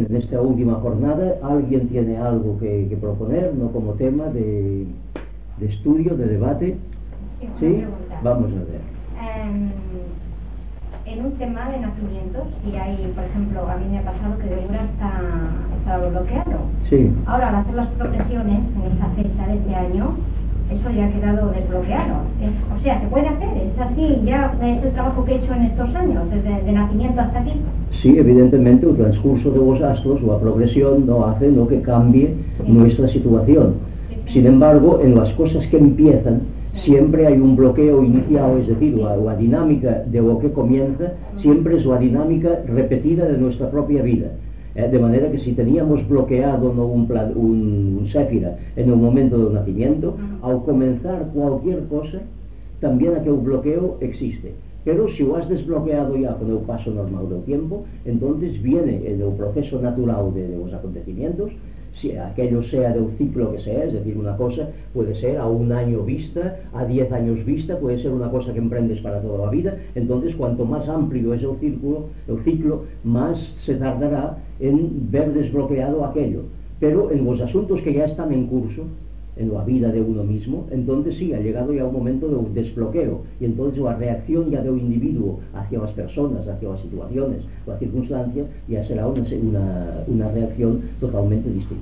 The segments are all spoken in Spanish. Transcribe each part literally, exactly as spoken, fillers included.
en esta última jornada, ¿alguien tiene algo que, que proponer, no como tema de, de estudio, de debate? Sí, vamos a ver. Um, en un tema de nacimientos, si hay, por ejemplo, a mí me ha pasado que de Eura está, está bloqueado. Sí. Ahora, al hacer las progresiones en esa fecha de este año, eso ya ha quedado desbloqueado. Es, o sea, se puede hacer, es así, ya es el trabajo que he hecho en estos años, desde de nacimiento hasta aquí. Sí, evidentemente el transcurso de los astros o la progresión no hace no que cambie sí. nuestra situación. Sí, sí. Sin embargo, en las cosas que empiezan, siempre hay un bloqueo inicial, es decir, la, la dinámica de lo que comienza siempre es la dinámica repetida de nuestra propia vida. Eh, de manera que si teníamos bloqueado ¿no? un, plan, un, un séfira en el momento del nacimiento, al comenzar cualquier cosa, también aquel bloqueo existe. Pero si lo has desbloqueado ya con el paso normal del tiempo, entonces viene el, el proceso natural de, de los acontecimientos, si aquello sea del ciclo que sea, es decir, una cosa puede ser a un año vista, a diez años vista, puede ser una cosa que emprendes para toda la vida. Entonces, cuanto más amplio es el círculo, el ciclo, más se tardará en ver desbloqueado aquello. Pero en los asuntos que ya están en curso, en la vida de uno mismo, entonces sí, ha llegado ya un momento de desbloqueo, y entonces la reacción ya del individuo hacia las personas, hacia las situaciones, las circunstancias, ya será una, una, una reacción totalmente distinta.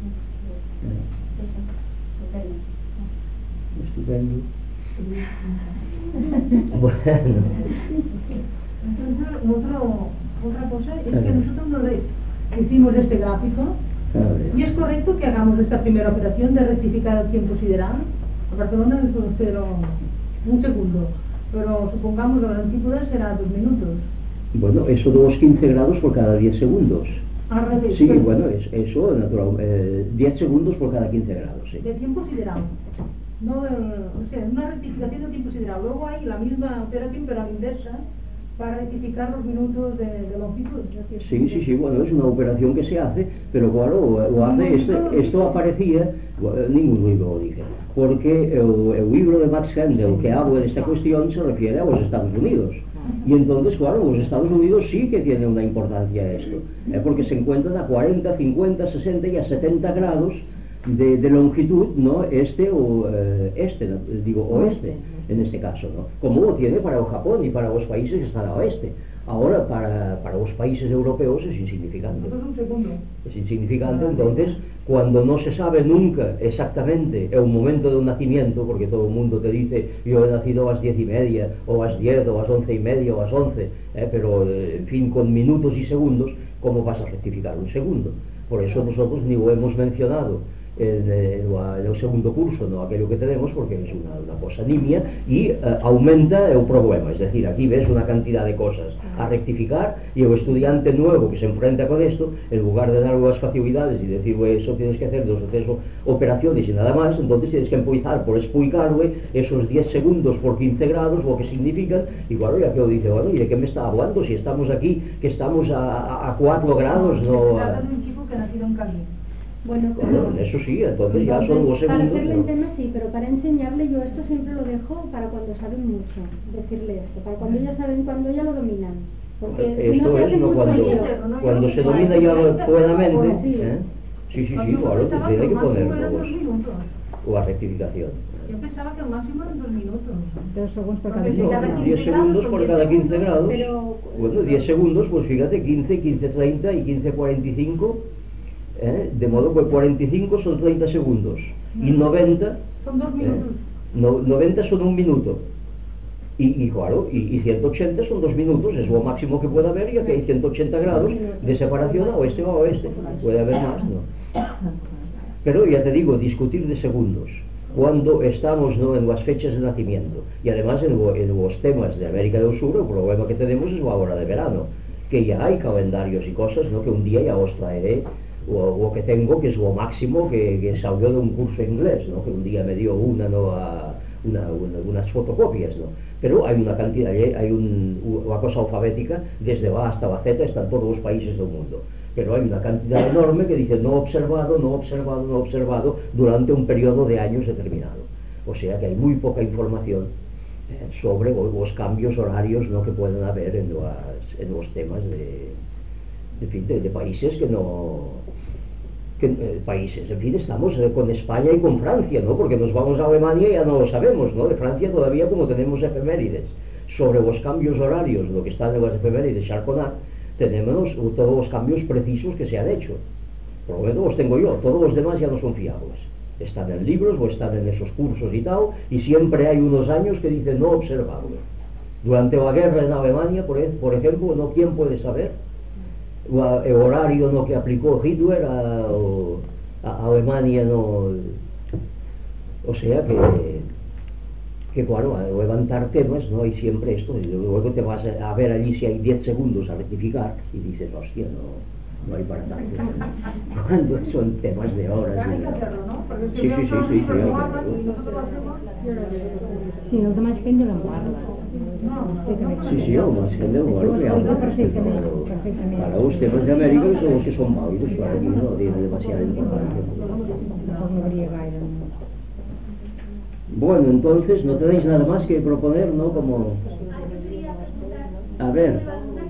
Estupendo. Bueno. Otra, otra cosa es que nosotros nos hicimos este gráfico. ¿Y es correcto que hagamos esta primera operación de rectificar el tiempo sideral? A Barcelona es un, cero, un segundo, pero supongamos que la antípoda será dos minutos. Bueno, eso de los quince grados por cada diez segundos. Al revés. Sí, pero, bueno, es, eso, natural, eh, diez segundos por cada quince grados, sí. De tiempo sideral. No, eh, o sea, una rectificación de tiempo sideral. Luego hay la misma operación, pero a la inversa, para rectificar los minutos de, de longitud. Sí, sí, sí, bueno, es una operación que se hace, pero claro, lo hace, esto, esto aparecía, bueno, ningún libro lo dije, porque el, el libro de Max Handel que habla de esta cuestión se refiere a los Estados Unidos. Y entonces, claro, los Estados Unidos sí que tiene una importancia esto, ¿eh? Porque se encuentran a cuarenta, cincuenta, sesenta y a setenta grados de, de longitud, ¿no? Este o eh, este, digo, oeste, en este caso, ¿no? Como lo tiene para el Japón y para los países que están a oeste. Ahora, para, para los países europeos es insignificante. Es insignificante, entonces, cuando no se sabe nunca exactamente el momento de un nacimiento, porque todo el mundo te dice, yo he nacido a las diez y media, o a las diez, o a las once y media, o a las once, ¿eh? Pero, eh, en fin, con minutos y segundos, ¿cómo vas a rectificar un segundo? Por eso nosotros ni lo hemos mencionado en, en, en el segundo curso, no aquello que tenemos, porque es una, una cosa nimia y eh, aumenta el problema. Es decir, aquí ves una cantidad de cosas a rectificar y el estudiante nuevo que se enfrenta con esto, en lugar de darle las facilidades y decirle eso tienes que hacer dos o tres operaciones y nada más, entonces tienes que empezar por explicarle esos diez segundos por quince grados, lo que significan, y claro, ya que lo dice, bueno, ¿y de qué me está hablando? Si estamos aquí, que estamos a, a cuatro grados, no... A... Bueno, pero, bueno, eso sí, entonces ya son dos segundos. Para hacerle ¿no? el tema sí, pero para enseñarle yo esto siempre lo dejo para cuando saben mucho, decirle esto, para cuando ya saben, cuando ya lo dominan. Porque esto no es no, cuando, ¿no? cuando se domina ya plenamente, ¿eh? Sí, sí, sí, claro, que tiene que poner la rectificación. Yo pensaba que el máximo eran dos minutos. Dos segundos por cada no, diez segundos por cada quince grados. Pero, bueno, diez segundos, pues fíjate, quince, quince treinta y quince cuarenta y cinco. ¿Eh? De modo que cuarenta y cinco son treinta segundos y noventa son dos minutos. ¿eh? no, noventa son un minuto y, y claro, y, y ciento ochenta son dos minutos, es lo máximo que puede haber, ya que hay ciento ochenta grados de separación a oeste o a oeste, puede haber más, ¿no? Pero ya te digo, discutir de segundos cuando estamos, ¿no?, en las fechas de nacimiento y además en, lo, en los temas de América del Sur, el problema que tenemos es la hora de verano, que ya hay calendarios y cosas, ¿no?, que un día ya os traeré. O, o que tengo, que es lo máximo que, que salió de un curso inglés, ¿no?, que un día me dio una, ¿no?, a una, una, unas fotocopias, ¿no? Pero hay una cantidad, hay un, una cosa alfabética, desde A hasta la Z, están todos los países del mundo. Pero hay una cantidad enorme que dice no observado, no observado, no observado, durante un periodo de años determinado. O sea que hay muy poca información eh, sobre los cambios horarios, ¿no?, que pueden haber en, las, en los temas de... en fin, de, de países que no... Que, eh, países, en fin, estamos eh, con España y con Francia, ¿no? Porque nos vamos a Alemania y ya no lo sabemos, ¿no? De Francia todavía, como tenemos efemérides sobre los cambios horarios, lo que está en las efemérides Charconat, tenemos todos los cambios precisos que se han hecho. Por lo menos los tengo yo, todos los demás ya no son fiables. Están en libros o están en esos cursos y tal, y siempre hay unos años que dicen no observable. Durante la guerra en Alemania, por, por ejemplo, ¿no? ¿Quién puede saber el horario no que aplicó Hitler a, a Alemania? No, o sea que que claro, a levantar temas no hay siempre esto, y luego te vas a ver allí si hay diez segundos a rectificar y dices, hostia, no, no hay para tanto. Cuando son temas de horas. Hay que hacerlo, ¿no? Porque Sí, si sí, sí, sí, sí, lo sí, hagan y nosotros lo hacemos, Sí, los demás gente lo guarda. Sí, sí, o más gente lo guarda, pero para los temas de América son los que son válidos, para aquí no tiene demasiada importancia. Bueno, entonces no tenéis nada más que proponer, ¿no? Como... A ver,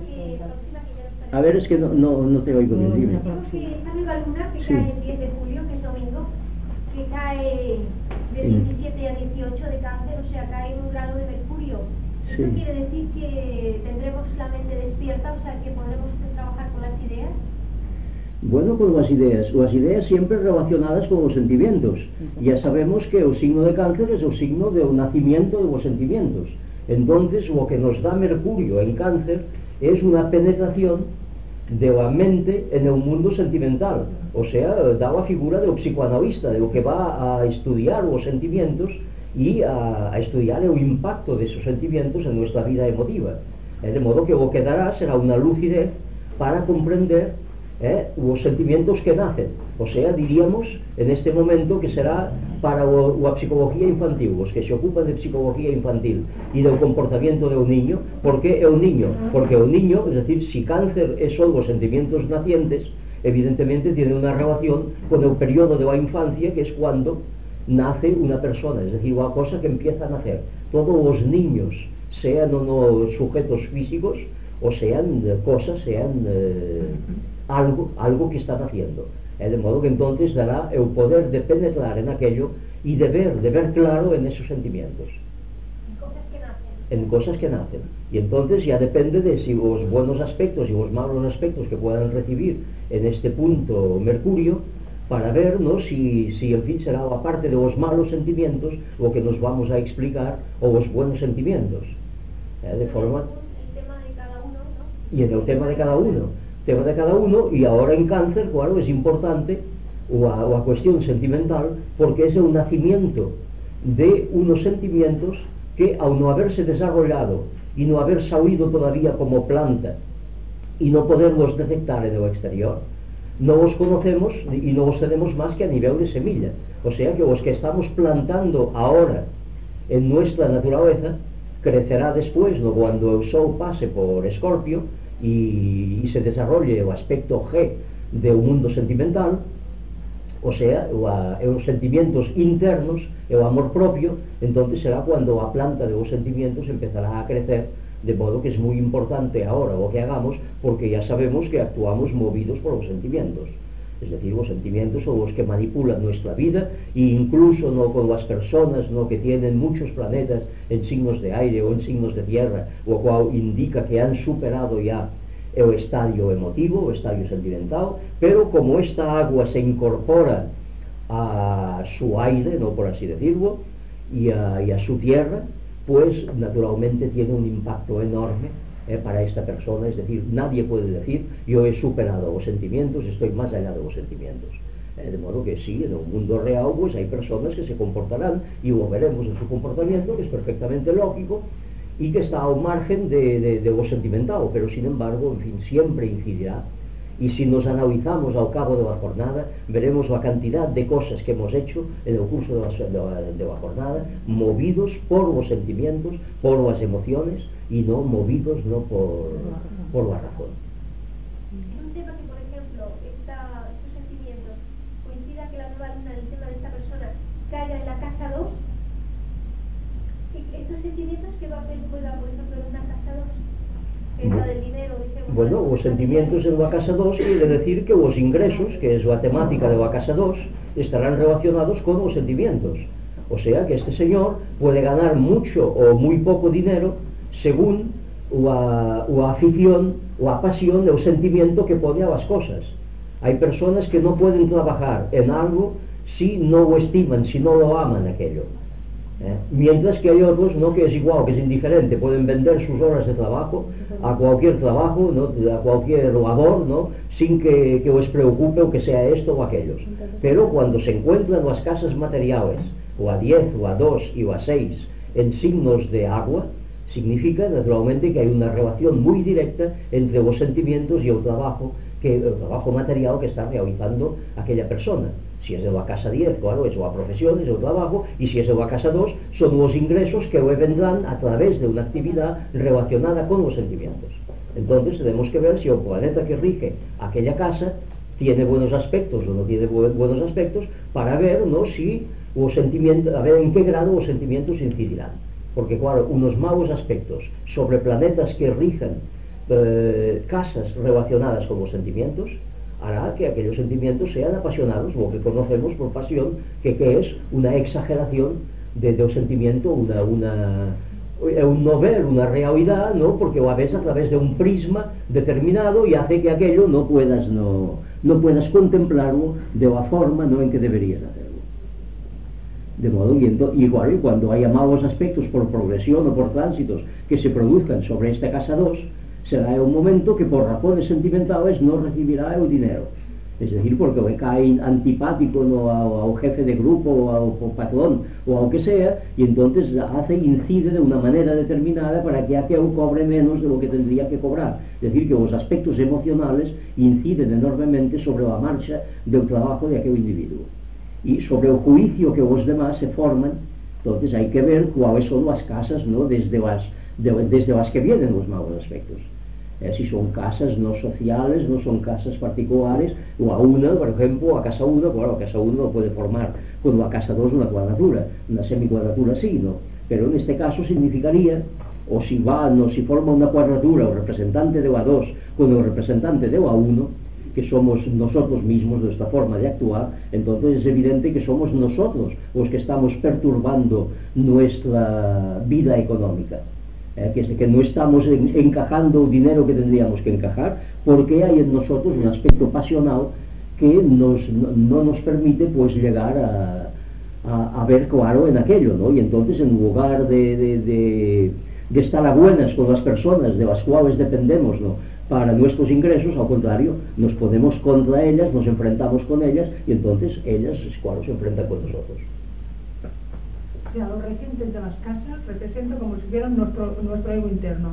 a ver, es que no, no, no te oigo bien, dime. Esta nueva luna que Sí. cae el diez de julio, que es domingo, que cae de diecisiete a dieciocho de Cáncer, o sea, cae un grado de Mercurio. ¿Esto Sí. quiere decir que tendremos la mente despierta, o sea, que podremos trabajar con las ideas? Bueno, con las ideas, las ideas siempre relacionadas con los sentimientos. Ya sabemos que el signo de Cáncer es el signo del nacimiento de los sentimientos. Entonces, lo que nos da Mercurio en Cáncer es una penetración de la mente en el mundo sentimental. O sea, da la figura del psicoanalista, de lo que va a estudiar los sentimientos y a, a estudiar el impacto de esos sentimientos en nuestra vida emotiva. Eh, de modo que lo que dará será una lucidez para comprender Eh, los sentimientos que nacen, o sea, diríamos en este momento que será para lo, la psicología infantil, los que se ocupan de psicología infantil y del comportamiento de un niño. ¿Por qué el niño? Porque el niño, es decir, si Cáncer son los sentimientos nacientes, evidentemente tiene una relación con el periodo de la infancia, que es cuando nace una persona, es decir, una cosa que empieza a nacer. Todos los niños, sean o no sujetos físicos, o sean eh, cosas, sean eh, algo, algo que están haciendo, eh, de modo que entonces dará el poder de penetrar en aquello y de ver, de ver claro en esos sentimientos, Cosas que nacen. en cosas que nacen, y entonces ya depende de si los buenos aspectos y los malos aspectos que puedan recibir en este punto Mercurio, para ver, ¿no?, si, si en fin será la parte de los malos sentimientos lo que nos vamos a explicar, o los buenos sentimientos, eh, de forma... Y en el tema de cada uno, tema de cada uno, y ahora en Cáncer, claro, es importante la, la cuestión sentimental, porque es el nacimiento de unos sentimientos que, aun no haberse desarrollado y no haber salido todavía como planta y no poderlos detectar en el exterior, no los conocemos y no los tenemos más que a nivel de semilla. O sea que los que estamos plantando ahora en nuestra naturaleza crecerá después, ¿no?, cuando el Sol pase por Escorpio y, y se desarrolle el aspecto G de un mundo sentimental, o sea, la, los sentimientos internos, el amor propio. Entonces será cuando la planta de los sentimientos empezará a crecer, de modo que es muy importante ahora lo que hagamos, porque ya sabemos que actuamos movidos por los sentimientos. Es decir, los sentimientos son los que manipulan nuestra vida, e incluso no con las personas, no, que tienen muchos planetas en signos de aire o en signos de tierra, lo cual indica que han superado ya el estadio emotivo, el estadio sentimental, pero como esta agua se incorpora a su aire, no, por así decirlo, y a, y a su tierra, pues naturalmente tiene un impacto enorme Eh, para esta persona. Es decir, nadie puede decir yo he superado los sentimientos, estoy más allá de los sentimientos, eh, de modo que sí, en un mundo real pues hay personas que se comportarán, y lo veremos en su comportamiento, que es perfectamente lógico y que está al margen de, de, de lo sentimental, pero sin embargo, en fin, siempre incidirá. Y si nos analizamos al cabo de la jornada, veremos la cantidad de cosas que hemos hecho en el curso de la, de la, de la jornada, movidos por los sentimientos, por las emociones, y no movidos no por, por la razón. Un tema que, por ejemplo, esta, estos sentimientos coincida que la nueva luna, el tema de esta persona, caiga en la casa dos, estos sentimientos que va a haber, por ejemplo, en una casa dos. Bueno, os sentimientos en la casa dos quiere decir que los ingresos, que es la temática de la casa dos, estarán relacionados con los sentimientos. O sea que este señor puede ganar mucho o muy poco dinero según la, la afición, la pasión, el sentimiento que pone a las cosas. Hay personas que no pueden trabajar en algo si no lo estiman, si no lo aman aquello. ¿Eh? Mientras que hay otros, ¿no?, que es igual, que es indiferente, pueden vender sus horas de trabajo a cualquier trabajo, ¿no?, a cualquier labor, ¿no?, sin que, que les preocupe o que sea esto o aquellos. Pero cuando se encuentran las casas materiales, o a diez, o a dos y o a seis, en signos de agua, significa naturalmente que hay una relación muy directa entre los sentimientos y el trabajo, que, el trabajo material que está realizando aquella persona. Si es de la casa diez, claro, es la profesión, es el trabajo, y si es de la casa dos, son los ingresos que le vendrán a través de una actividad relacionada con los sentimientos. Entonces tenemos que ver si el planeta que rige aquella casa tiene buenos aspectos o no tiene bu buenos aspectos, para ver, ¿no?, si los sentimientos, a ver en qué grado los sentimientos incidirán. Porque claro, unos malos aspectos sobre planetas que rigen eh, casas relacionadas con los sentimientos, hará que aquellos sentimientos sean apasionados, lo que conocemos por pasión, que, que es una exageración de, de un sentimiento, una, una, un no ver una realidad, ¿no?, porque la ves a través de un prisma determinado y hace que aquello no puedas, no, no puedas contemplarlo de la forma, ¿no?, en que deberías hacerlo. De modo, y ento, igual y cuando haya malos aspectos por progresión o por tránsitos que se produzcan sobre esta casa dos, será un momento que por razones sentimentales no recibirá el dinero. Es decir, porque le cae antipático, ¿no?, a, a jefe de grupo o al patrón o a lo que sea, y entonces hace, incide de una manera determinada para que aquel cobre menos de lo que tendría que cobrar. Es decir, que los aspectos emocionales inciden enormemente sobre la marcha del trabajo de aquel individuo. Y sobre el juicio que los demás se forman, entonces hay que ver cuáles son las casas, ¿no?, desde las, de, desde las que vienen los malos aspectos. Eh, si son casas no sociales, no son casas particulares, o a una, por ejemplo, a casa uno, claro, a casa uno no puede formar con la casa dos una cuadratura, una semicuadratura sí, ¿no? Pero en este caso significaría, o si va, no, si forma una cuadratura el representante de la dos con el representante de la uno, que somos nosotros mismos, nuestra forma de actuar, entonces es evidente que somos nosotros los que estamos perturbando nuestra vida económica. Eh, que, que no estamos en, encajando el dinero que tendríamos que encajar, porque hay en nosotros un aspecto pasional que nos, no, no nos permite pues llegar a, a, a ver claro en aquello, ¿no? Y entonces en lugar de, de, de, de estar a buenas con las personas de las cuales dependemos, ¿no?, para nuestros ingresos, al contrario, nos ponemos contra ellas, nos enfrentamos con ellas, y entonces ellas, claro, se enfrentan con nosotros. O sea, los regentes de las casas representan como si fueran nuestro, nuestro ego interno.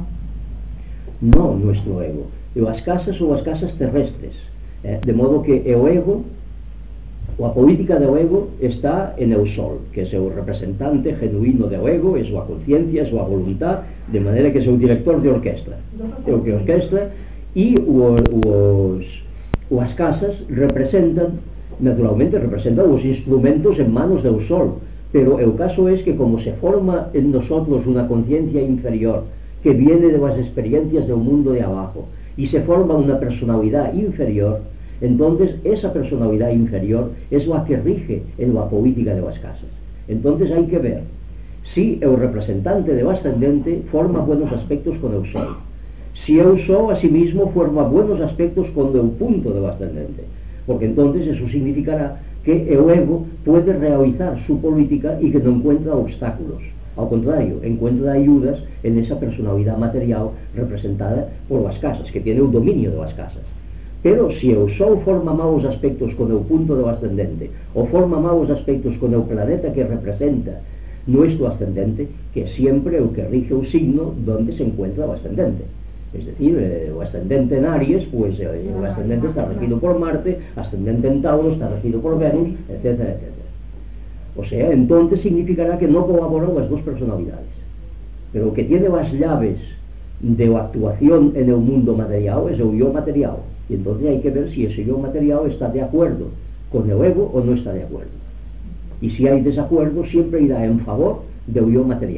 No nuestro ego. Las casas son las casas terrestres. Eh, de modo que el ego, la política del ego está en el sol, que es el representante genuino del ego, es la conciencia, es la voluntad, de manera que es el director de orquesta. El que orquesta, y los, los, las casas representan, naturalmente representan los instrumentos en manos del sol. Pero el caso es que como se forma en nosotros una conciencia inferior que viene de las experiencias del mundo de abajo y se forma una personalidad inferior, entonces esa personalidad inferior es la que rige en la política de las casas. Entonces hay que ver si el representante del ascendente forma buenos aspectos con el sol, si el sol a sí mismo forma buenos aspectos con el punto del ascendente, porque entonces eso significará que el ego puede realizar su política y que no encuentra obstáculos. Al contrario, encuentra ayudas en esa personalidad material representada por las casas, que tiene un dominio de las casas. Pero si el sol forma malos aspectos con el punto del ascendente, o forma malos aspectos con el planeta que representa nuestro ascendente, que es siempre el que rige un signo donde se encuentra el ascendente. Es decir, eh, el ascendente en Aries, pues eh, el ascendente está regido por Marte, ascendente en Tauro está regido por Venus, etcétera, etcétera. O sea, entonces significará que no colaboran las dos personalidades. Pero el que tiene las llaves de la actuación en el mundo material es el yo material. Y entonces hay que ver si ese yo material está de acuerdo con el ego o no está de acuerdo. Y si hay desacuerdo, siempre irá en favor del yo material.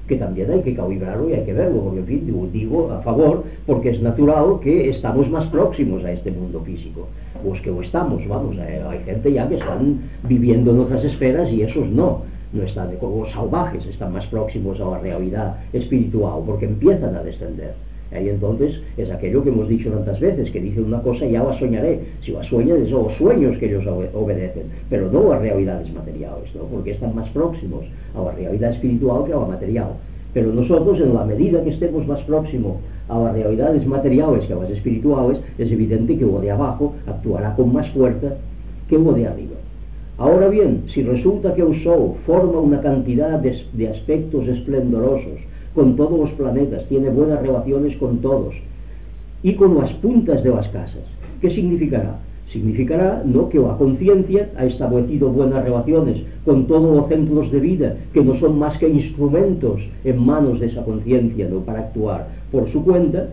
que también hay que calibrarlo y hay que verlo, porque en fin, digo, digo a favor, porque es natural que estamos más próximos a este mundo físico, pues que lo estamos, vamos, eh, hay gente ya que están viviendo en otras esferas y esos no, no están, los salvajes están más próximos a la realidad espiritual, porque empiezan a descender. Y entonces es aquello que hemos dicho tantas veces, que dicen una cosa y ya la soñaré. Si la sueñan son los sueños que ellos obedecen, pero no las realidades materiales, ¿no? Porque están más próximos a la realidad espiritual que a la material. Pero nosotros, en la medida que estemos más próximos a las realidades materiales que a las espirituales, es evidente que lo de abajo actuará con más fuerza que lo de arriba. Ahora bien, si resulta que el Sol forma una cantidad de, de aspectos esplendorosos con todos los planetas, tiene buenas relaciones con todos y con las puntas de las casas, ¿qué significará? Significará, ¿no?, que la conciencia ha establecido buenas relaciones con todos los centros de vida, que no son más que instrumentos en manos de esa conciencia, ¿no?, para actuar por su cuenta.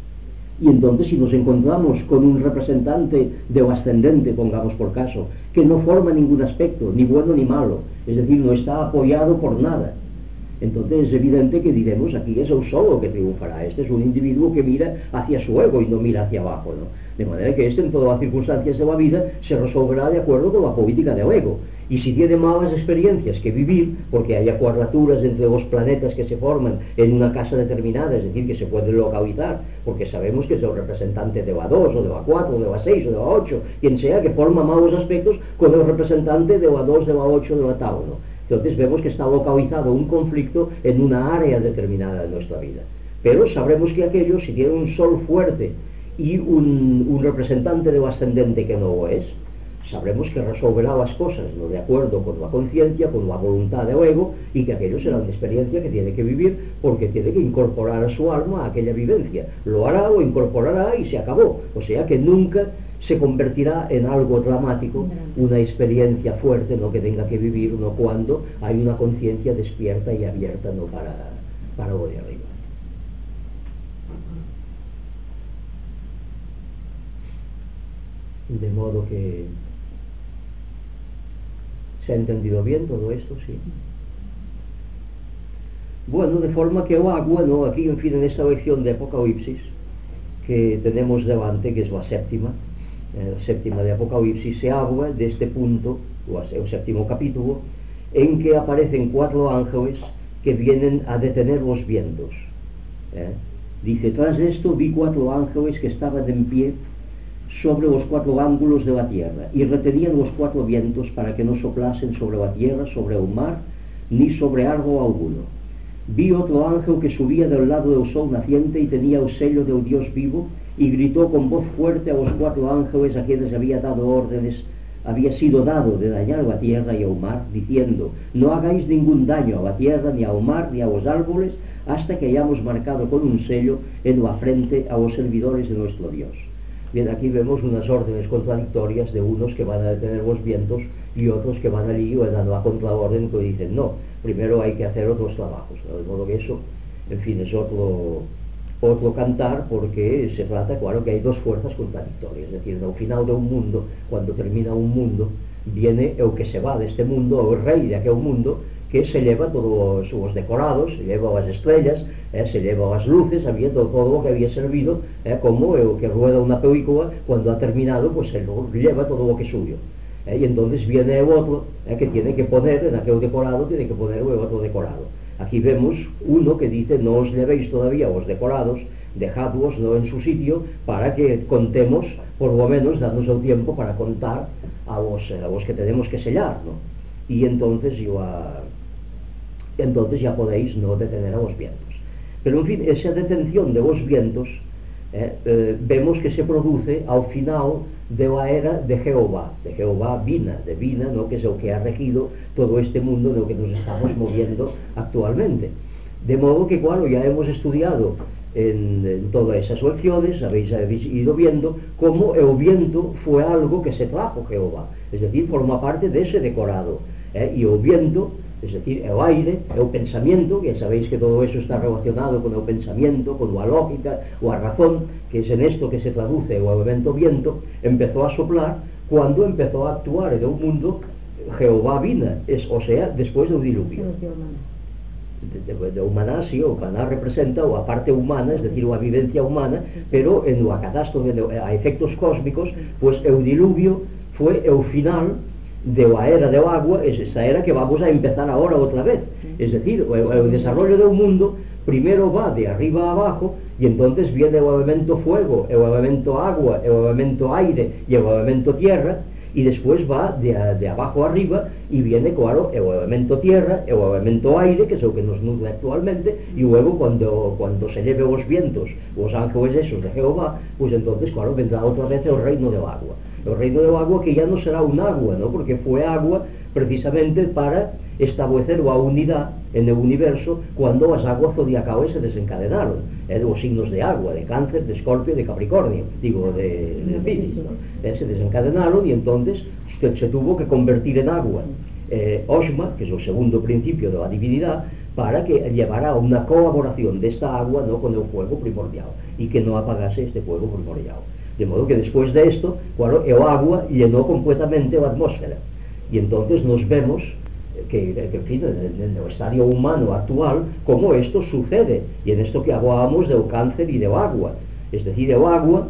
Y entonces, si nos encontramos con un representante del ascendente, pongamos por caso, que no forma ningún aspecto, ni bueno ni malo, es decir, no está apoyado por nada, entonces es evidente que diremos, aquí es el solo que triunfará. Este es un individuo que mira hacia su ego y no mira hacia abajo, ¿no? De manera que este, en todas las circunstancias de la vida, se resolverá de acuerdo con la política del ego. Y si tiene malas experiencias que vivir, porque hay cuadraturas entre los planetas que se forman en una casa determinada, es decir, que se puede localizar, porque sabemos que es el representante de la dos, o de la cuatro, o de la seis, o de la ocho, quien sea, que forma malos aspectos con el representante de la dos, de la ocho, de la tau, ¿no? Entonces vemos que está localizado un conflicto en una área determinada de nuestra vida. Pero sabremos que aquello, si tiene un sol fuerte y un, un representante del ascendente que no lo es, sabremos que resolverá las cosas, ¿no?, de acuerdo con la conciencia, con la voluntad del ego, y que aquello será una experiencia que tiene que vivir, porque tiene que incorporar a su alma a aquella vivencia. Lo hará, lo incorporará y se acabó. O sea que nunca se convertirá en algo dramático, una experiencia fuerte, ¿no?, que tenga que vivir uno cuando hay una conciencia despierta y abierta, ¿no?, para, para lo de arriba. De modo que ¿se ha entendido bien todo esto? Sí. Bueno, de forma que el agua, ¿no?, aquí, en fin, en esta lección de Apocalipsis que tenemos delante, que es la séptima, eh, la séptima de Apocalipsis, se habla de este punto, el séptimo capítulo, en que aparecen cuatro ángeles que vienen a detener los vientos. ¿eh? Dice, tras esto vi cuatro ángeles que estaban en pie sobre los cuatro ángulos de la tierra, y retenían los cuatro vientos para que no soplasen sobre la tierra, sobre el mar, ni sobre árbol alguno. Vi otro ángel que subía del lado del sol naciente y tenía el sello del Dios vivo, y gritó con voz fuerte a los cuatro ángeles a quienes había dado órdenes, había sido dado de dañar la tierra y el mar, diciendo, no hagáis ningún daño a la tierra, ni al mar, ni a los árboles, hasta que hayamos marcado con un sello en la frente a los servidores de nuestro Dios. Bien, aquí vemos unas órdenes contradictorias de unos que van a detener los vientos y otros que van allí dando la contraorden que dicen no, primero hay que hacer otros trabajos, ¿no? De modo que eso, en fin, es otro, otro cantar, porque se trata, claro, que hay dos fuerzas contradictorias, es decir, al final de un mundo, cuando termina un mundo, viene el que se va de este mundo, el rey de aquel mundo, que se lleva todos los decorados, se lleva las estrellas, eh, se lleva las luces, habiendo todo lo que había servido, eh, como el que rueda una película, cuando ha terminado, pues se lo lleva todo lo que es suyo. Eh, y entonces viene el otro, eh, que tiene que poner, en aquel decorado, tiene que poner el otro decorado. Aquí vemos uno que dice, no os llevéis todavía los decorados, dejadlos, ¿no?, en su sitio, para que contemos, por lo menos, darnos el tiempo para contar a los, a los que tenemos que sellar, ¿no? Y entonces yo a... entonces ya podéis no detener a los vientos. Pero en fin, esa detención de los vientos eh, eh, vemos que se produce al final de la era de Jehová, de Jehová Vina, de Vina, ¿no?, que es el que ha regido todo este mundo en el que nos estamos moviendo actualmente. De modo que, claro, ya hemos estudiado en, en todas esas lecciones, habéis, habéis ido viendo cómo el viento fue algo que se trajo Jehová, es decir, forma parte de ese decorado, ¿eh? Y el viento, es decir, el aire, el pensamiento, que sabéis que todo eso está relacionado con el pensamiento, con la lógica o la razón, que es en esto que se traduce el elemento viento, empezó a soplar cuando empezó a actuar en el mundo Jehová Vina, es, o sea, después del diluvio. de, de, de humaná, sí, o humaná representa o a parte humana, es decir, o a vivencia humana, pero en o a catástrofe, a efectos cósmicos, pues el diluvio fue el final de la era del agua, es esta era que vamos a empezar ahora otra vez. Es decir, el, el desarrollo del mundo primero va de arriba a abajo, y entonces viene el elemento fuego, el elemento agua, el elemento aire y el elemento tierra, y después va de, de abajo a arriba y viene, claro, el elemento tierra, el elemento aire, que es lo que nos nutre actualmente, y luego cuando, cuando se lleve los vientos, los ángeles esos de Jehová, pues entonces, claro, vendrá otra vez el reino del agua. El reino del agua, que ya no será un agua, ¿no? Porque fue agua precisamente para establecer la unidad en el universo cuando las aguas zodiacales se desencadenaron, ¿eh? Los signos de agua, de Cáncer, de Escorpio, de Capricornio, digo, de, de Piscis, ¿no? ¿Eh? Se desencadenaron, y entonces se, se tuvo que convertir en agua eh, Osma, que es el segundo principio de la divinidad, para que llevara a una colaboración de esta agua, ¿no?, con el fuego primordial, y que no apagase este fuego primordial. De modo que después de esto, claro, el agua llenó completamente la atmósfera, y entonces nos vemos que, que en fin, en, en el estadio humano actual, cómo esto sucede, y en esto que hablábamos del cáncer y del agua. Es decir, el agua,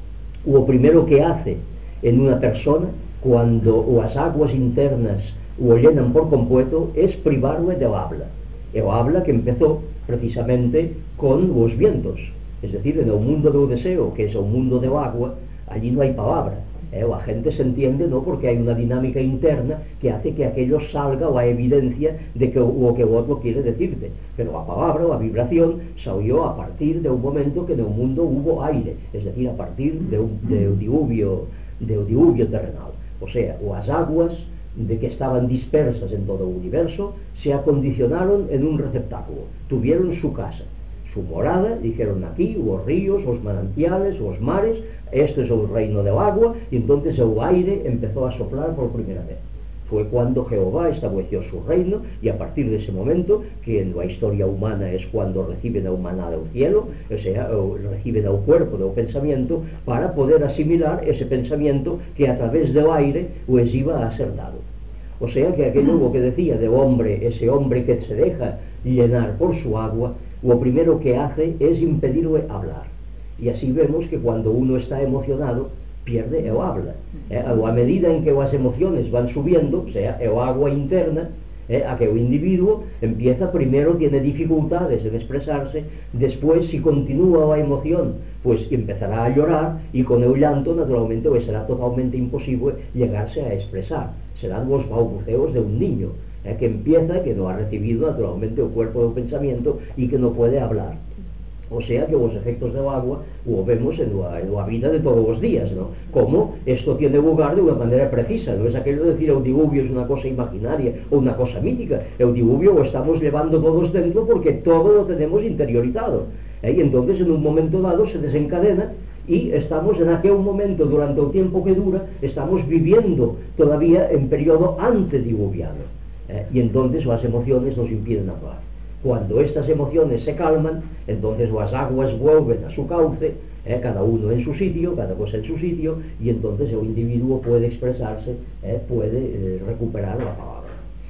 lo primero que hace en una persona, cuando las aguas internas lo llenan por completo, es privarle del habla. El habla que empezó precisamente con los vientos. Es decir, en el mundo del deseo, que es el mundo del agua, allí no hay palabra. ¿eh? La gente se entiende, ¿no?, porque hay una dinámica interna que hace que aquello salga, la evidencia de que lo que el otro quiere decirte. Pero la palabra, la vibración, salió a partir de un momento que en el mundo hubo aire, es decir, a partir de un, de un diluvio, de un diluvio terrenal. O sea, las aguas de que estaban dispersas en todo el universo se acondicionaron en un receptáculo, tuvieron su casa, su morada, dijeron: aquí los ríos, los manantiales, los mares, esto es el reino del agua, y entonces el aire empezó a soplar por primera vez. Fue cuando Jehová estableció su reino, y a partir de ese momento, que en la historia humana es cuando reciben el maná del cielo, o sea, reciben el cuerpo del pensamiento, para poder asimilar ese pensamiento que a través del aire les iba a ser dado. O sea que aquello lo que decía del hombre, ese hombre que se deja llenar por su agua, lo primero que hace es impedirle hablar. Y así vemos que cuando uno está emocionado, pierde el habla. Eh, a medida en que las emociones van subiendo, o sea, el agua interna, eh, a que el individuo empieza, primero tiene dificultades en expresarse, después, si continúa la emoción, pues empezará a llorar, y con el llanto naturalmente pues será totalmente imposible llegarse a expresar. Serán los balbuceos de un niño, eh, que empieza, que no ha recibido naturalmente el cuerpo del pensamiento y que no puede hablar. O sea que los efectos del agua lo vemos en la, en la vida de todos los días, ¿no? Como esto tiene lugar de una manera precisa, no es aquello de decir el diluvio es una cosa imaginaria o una cosa mítica. El diluvio lo estamos llevando todos dentro porque todo lo tenemos interiorizado, ¿eh? Y entonces en un momento dado se desencadena, y estamos en aquel momento, durante el tiempo que dura, estamos viviendo todavía en periodo antediluviano, ¿eh? Y entonces las emociones nos impiden hablar. Cuando estas emociones se calman, entonces las aguas vuelven a su cauce, eh, cada uno en su sitio, cada cosa en su sitio, y entonces el individuo puede expresarse, eh, puede eh, recuperar la palabra.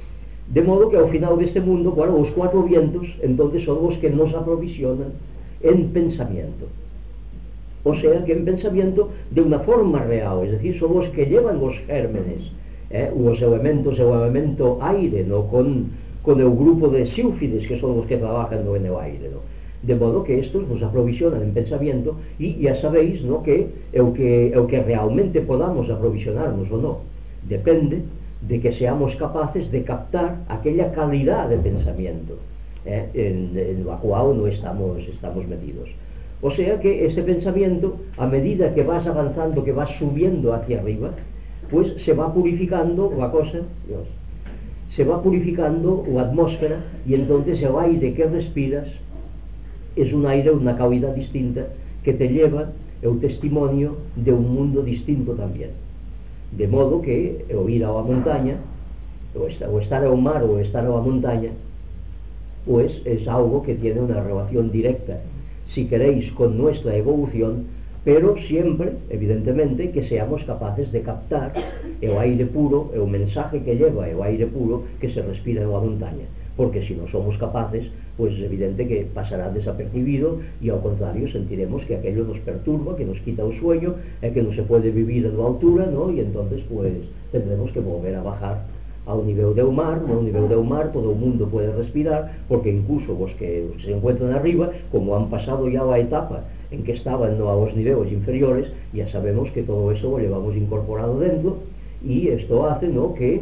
De modo que al final de este mundo, bueno, los cuatro vientos entonces son los que nos aprovisionan en pensamiento. O sea que en pensamiento de una forma real, es decir, son los que llevan los gérmenes, eh, los elementos, el elemento aire, ¿no?, con... con el grupo de sílfides, que son los que trabajan en el aire, ¿no? De modo que estos nos aprovisionan en pensamiento, y ya sabéis, ¿no?, que el que, el que realmente podamos aprovisionarnos o no, depende de que seamos capaces de captar aquella calidad de pensamiento, ¿eh? en, en la cual no estamos, estamos metidos. O sea que ese pensamiento, a medida que vas avanzando, que vas subiendo hacia arriba, pues se va purificando la cosa, Dios, se va purificando la atmósfera, y entonces el aire que respiras es un aire, una calidad distinta, que te lleva el testimonio de un mundo distinto también. De modo que o ir a la montaña, o estar, o estar en el mar, o estar en la montaña, pues es algo que tiene una relación directa, si queréis, con nuestra evolución, pero siempre, evidentemente, que seamos capaces de captar el aire puro, el mensaje que lleva el aire puro que se respira en la montaña. porque si no somos capaces, pues es evidente que pasará desapercibido y ao contrario sentiremos que aquello nos perturba, que nos quita o sueño, eh, que non se pode vivir a altura, ¿no? E entonces pues tendremos que volver a bajar ao nivel do mar, no nivel do mar todo o mundo pode respirar, porque incluso os que, os que se encuentran arriba, como han pasado ya a etapa en que estaban no, aos niveles inferiores, ya sabemos que todo eso lo llevamos incorporado dentro, y esto hace, ¿no?, que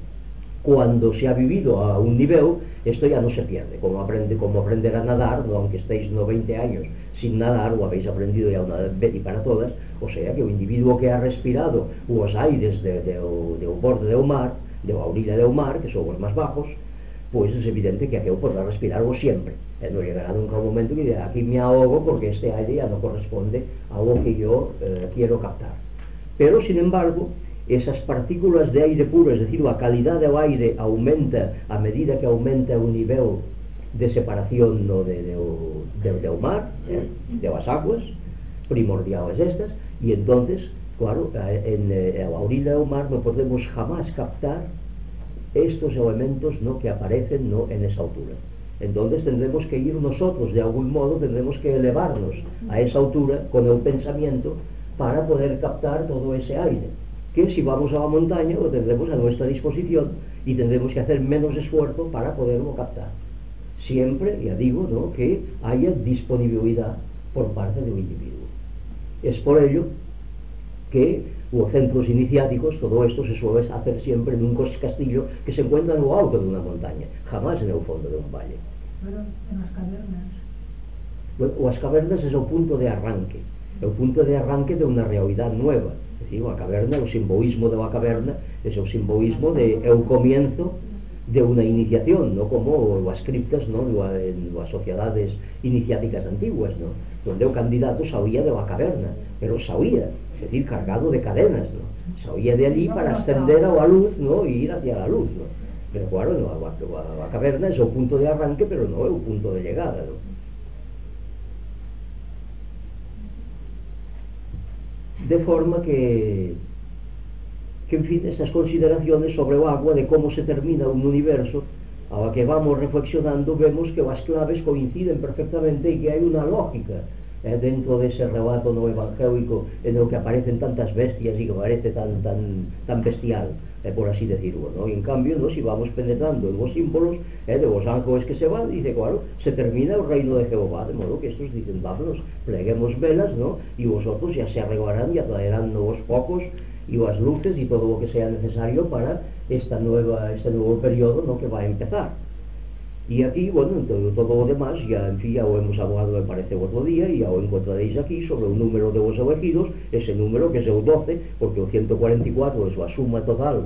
cuando se ha vivido a un nivel, esto ya no se pierde, como, aprende, como aprender a nadar, ¿no? Aunque estéis no veinte años sin nadar, o habéis aprendido ya una vez y para todas, o sea que o individuo que ha respirado os aires de, de, de, do borde do mar, de la orilla del mar, que son los más bajos, pues es evidente que aquello podrá respirarlo siempre. Eh, no llegará nunca un momento que diga, aquí me ahogo porque este aire ya no corresponde a lo que yo eh, quiero captar. Pero, sin embargo, esas partículas de aire puro, es decir, la calidad del aire aumenta a medida que aumenta el nivel de separación, ¿no?, de, de, de, del mar, eh, de las aguas primordiales estas, y entonces, claro, en, en la orilla del mar no podemos jamás captar estos elementos, ¿no?, que aparecen, ¿no?, en esa altura. Entonces tendremos que ir nosotros, de algún modo, tendremos que elevarnos a esa altura con el pensamiento para poder captar todo ese aire, que si vamos a la montaña lo tendremos a nuestra disposición y tendremos que hacer menos esfuerzo para poderlo captar. Siempre, ya digo, ¿no?, que haya disponibilidad por parte del individuo. Es por ello que los centros iniciáticos, todo esto se suele hacer siempre en un castillo que se encuentra en lo alto de una montaña, jamás en el fondo de un valle. Pero en las cavernas. Bueno, las cavernas es el punto de arranque, el punto de arranque de una realidad nueva. Es decir, la caverna, el simbolismo de la caverna es el simbolismo de el comienzo de una iniciación, no como las criptas, ¿no?, en las sociedades iniciáticas antiguas, ¿no?, donde el candidato salía de la caverna, pero salía, es decir, cargado de cadenas, ¿no?, salía de allí para ascender a la luz, ¿no?, y ir hacia la luz, ¿no?, pero claro, no, la, la, la caverna es el punto de arranque, pero no es el punto de llegada, ¿no? De forma que que en fin, estas consideraciones sobre el agua, de cómo se termina un universo, a la que vamos reflexionando, vemos que las claves coinciden perfectamente y que hay una lógica eh, dentro de ese relato no evangélico en el que aparecen tantas bestias y que parece tan, tan, tan bestial, eh, por así decirlo, ¿no? Y en cambio, ¿no?, si vamos penetrando en los símbolos eh, de los ángeles que se van, dice, claro, se termina el reino de Jehová, de modo que estos dicen, vámonos, pleguemos velas, ¿no?, y vosotros ya se arreglarán y atraerán nuevos focos y las luces y todo lo que sea necesario para esta nueva, este nuevo periodo, ¿no?, que va a empezar. Y aquí, bueno, todo, todo lo demás, ya en fin, ya lo hemos hablado, me parece, otro día, y ya lo encontraréis aquí sobre el número de los elegidos, ese número que es el doce, porque el ciento cuarenta y cuatro es la suma total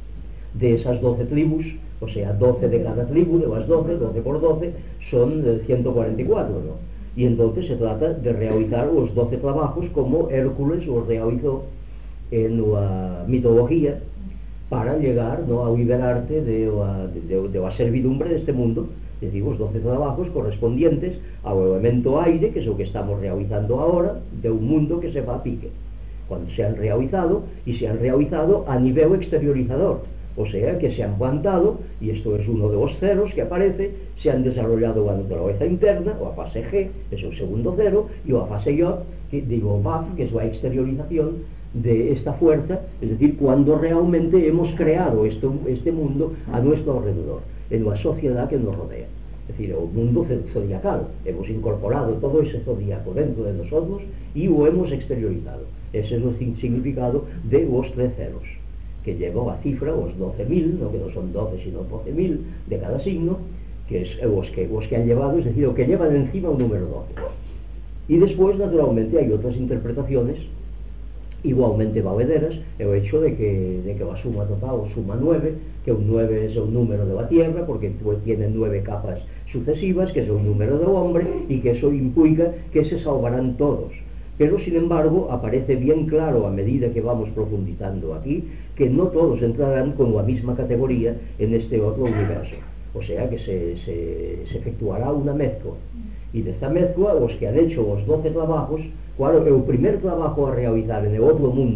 de esas doce tribus, o sea, doce de cada tribu, de las doce, doce por doce, son ciento cuarenta y cuatro, ¿no? Y entonces se trata de realizar los doce trabajos como Hércules los realizó en la mitología para llegar, ¿no?, a liberarte de la, de, de la servidumbre de este mundo. Es decir, los doce trabajos correspondientes al elemento aire, que es lo que estamos realizando ahora, de un mundo que se va a pique, cuando se han realizado, y se han realizado a nivel exteriorizador, o sea, que se han plantado, y esto es uno de los ceros que aparece, se han desarrollado la naturaleza interna, o la fase G, es el segundo cero, y la fase J, que, digo, V A F, que es la exteriorización de esta fuerza, es decir, cuando realmente hemos creado esto, este mundo a nuestro alrededor, en la sociedad que nos rodea, es decir, el mundo zodiacal, hemos incorporado todo ese zodiaco dentro de nosotros y lo hemos exteriorizado. Ese es el significado de los tres ceros, que lleva la cifra, los doce mil, no que no son doce sino doce mil de cada signo, que es los que, los que han llevado, es decir, lo que llevan encima un número doce. Y después, naturalmente, hay otras interpretaciones igualmente valederas, el hecho de que, de que la suma total suma nueve, que un nueve es el número de la Tierra, porque pues, tiene nueve capas sucesivas, que es el número del hombre, y que eso implica que se salvarán todos. Pero sin embargo aparece bien claro a medida que vamos profundizando aquí, que no todos entrarán con la misma categoría en este otro universo, o sea que se, se, se efectuará una mezcla, y de esta mezcla los que han hecho los doce trabajos, claro, el primer trabajo a realizar en el otro mundo,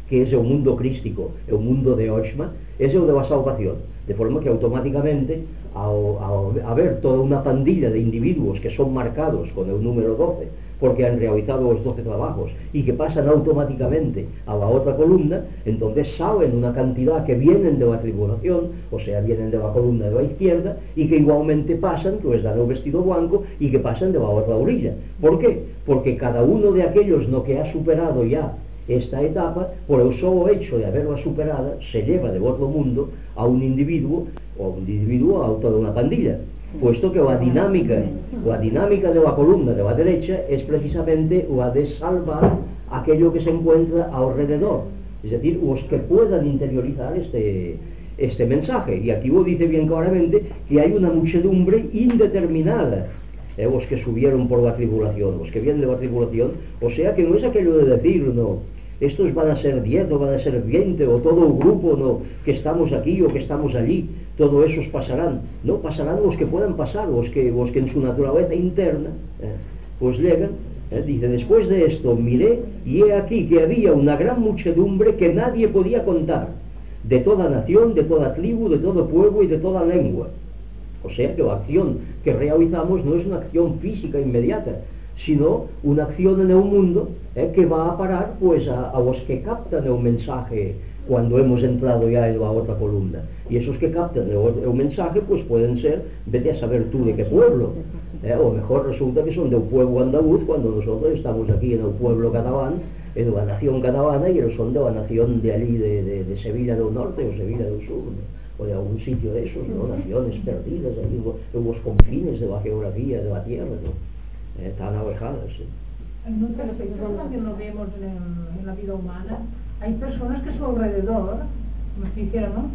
que é o mundo crístico, é o mundo de Oxma, ese é o da salvación, de forma que automáticamente ao, ao haber toda unha pandilla de individuos que son marcados con o número doce porque han realizado os doce trabajos y que pasan automáticamente a la otra columna, entonces saben una cantidad que vienen de la tribulación, o sea, vienen de la columna de la izquierda, y que igualmente pasan, que les dan el vestido blanco, y que pasan de la otra orilla. ¿Por qué? Porque cada uno de aquellos no que ha superado ya esta etapa, por el solo hecho de haberla superada, se lleva del otro mundo a un individuo, o un individuo a toda una pandilla. Puesto que la dinámica, la dinámica de la columna de la derecha es precisamente la de salvar aquello que se encuentra alrededor, es decir, los que puedan interiorizar este, este mensaje. Y aquí lo dice bien claramente que hay una muchedumbre indeterminada, eh, los que subieron por la tribulación, los que vienen de la tribulación, o sea que no es aquello de decir, no, estos van a ser diez o van a ser veinte o todo el grupo, no, que estamos aquí o que estamos allí, todo esos pasarán. No, pasarán los que puedan pasar, los que, los que en su naturaleza interna eh, pues llegan. Eh, dice, después de esto miré y he aquí que había una gran muchedumbre que nadie podía contar, de toda nación, de toda tribu, de todo pueblo y de toda lengua. O sea que la acción que realizamos no es una acción física inmediata, sino una acción en el mundo eh, que va a parar pues a, a los que captan el mensaje cuando hemos entrado ya en la otra columna. Y esos que captan el, el mensaje pues pueden ser, vete a saber tú de qué pueblo, eh, o mejor resulta que son del pueblo andaluz, cuando nosotros estamos aquí en el pueblo catalán, en la nación catalana, y ellos son de la nación de allí, de, de, de Sevilla del Norte o Sevilla del Sur, ¿no? O de algún sitio de esos, ¿no? Naciones perdidas allí en los confines de la geografía de la tierra, ¿no? Eh, tan alejadas. ¿Sí? En otras aspectos también lo vemos en, en la vida humana. Hay personas que a su alrededor, como si dijera, ¿no?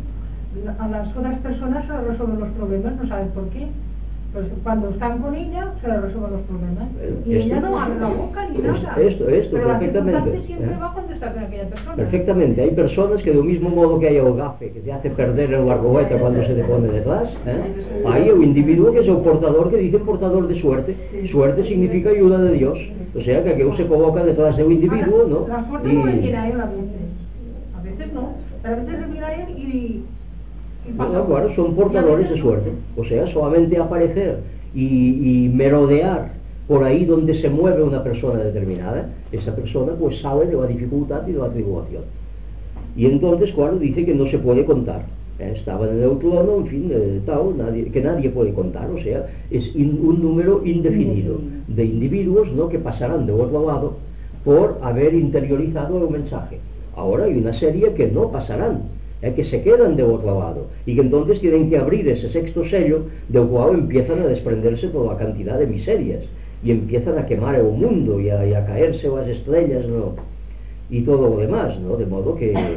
A las otras personas se les resuelven los problemas, no saben por qué. Pues cuando están con ella, se les resuelven los problemas. Y esto, ella no abre la boca ni nada. Esto, esto, pero perfectamente. la circunstancia siempre ¿Eh? va a contestar con aquella persona. Perfectamente. Hay personas que del mismo modo que hay el gafe que te hace perder el barroeta cuando se te pone detrás, ¿eh? Hay el individuo que es el portador, que dicen portador de suerte. Suerte significa ayuda de Dios. O sea que aquello se coloca detrás de un individuo, ¿no? La suerte y... no le mira a él a veces. A veces no. Pero a veces le mira a él y... Bueno, claro, son portadores de suerte, o sea, solamente aparecer y, y merodear por ahí donde se mueve una persona determinada, esa persona pues sabe de la dificultad y de la tribulación. Y entonces, claro, dice que no se puede contar. Eh, estaban en el trono, en fin, eh, tal, nadie, que nadie puede contar, o sea, es in, un número indefinido de individuos, ¿no?, que pasarán de otro lado por haber interiorizado el mensaje. Ahora hay una serie que no pasarán, Eh, que se quedan de otro lado y que entonces tienen que abrir ese sexto sello, del cual empiezan a desprenderse toda la cantidad de miserias y empiezan a quemar el mundo y a, y a caerse las estrellas, ¿no?, y todo lo demás, ¿no? De modo que... ¿Para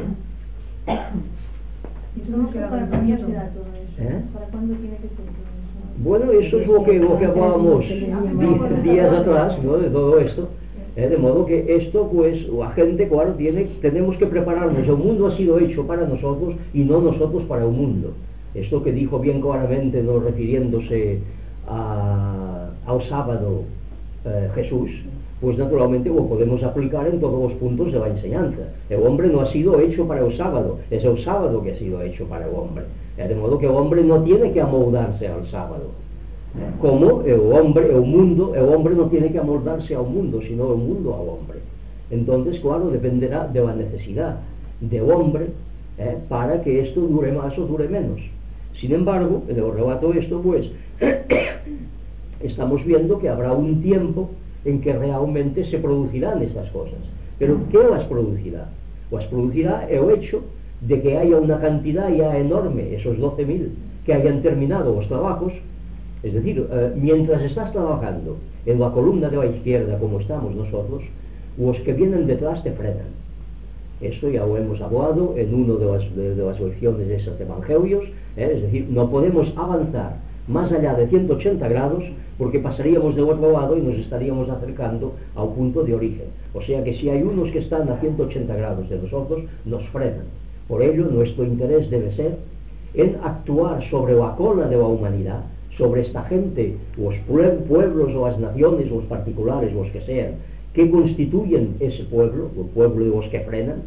cuándo será todo eso? ¿Eh? ¿Para cuándo tiene que ser todo eso? Bueno, eso es lo que, lo que hablábamos di, días atrás, ¿no?, de todo esto. Eh, de modo que esto, pues, la gente, claro, tiene, tenemos que prepararnos. El mundo ha sido hecho para nosotros y no nosotros para el mundo. Esto que dijo bien claramente, ¿no?, refiriéndose a, al sábado eh, Jesús, pues naturalmente lo podemos aplicar en todos los puntos de la enseñanza. El hombre no ha sido hecho para el sábado, es el sábado que ha sido hecho para el hombre. Eh, de modo que el hombre no tiene que amoldarse al sábado. Como el hombre, el mundo, el hombre no tiene que amoldarse al mundo, sino el mundo al hombre. Entonces, claro, dependerá de la necesidad del hombre eh, para que esto dure más o dure menos. Sin embargo, en el relato esto, pues, estamos viendo que habrá un tiempo en que realmente se producirán estas cosas. Pero ¿qué las producirá? Las producirá el hecho de que haya una cantidad ya enorme, esos doce mil, que hayan terminado los trabajos. Es decir, eh, mientras estás trabajando en la columna de la izquierda, como estamos nosotros, los que vienen detrás te frenan. Esto ya lo hemos hablado en una de las, de, de las lecciones de esos evangelios, eh, es decir, no podemos avanzar más allá de ciento ochenta grados porque pasaríamos del otro lado y nos estaríamos acercando al punto de origen. O sea que si hay unos que están a ciento ochenta grados de nosotros, nos frenan. Por ello, nuestro interés debe ser en actuar sobre la cola de la humanidad, sobre esta gente, los pueblos o las naciones, los particulares, los que sean, que constituyen ese pueblo, el pueblo de los que frenan,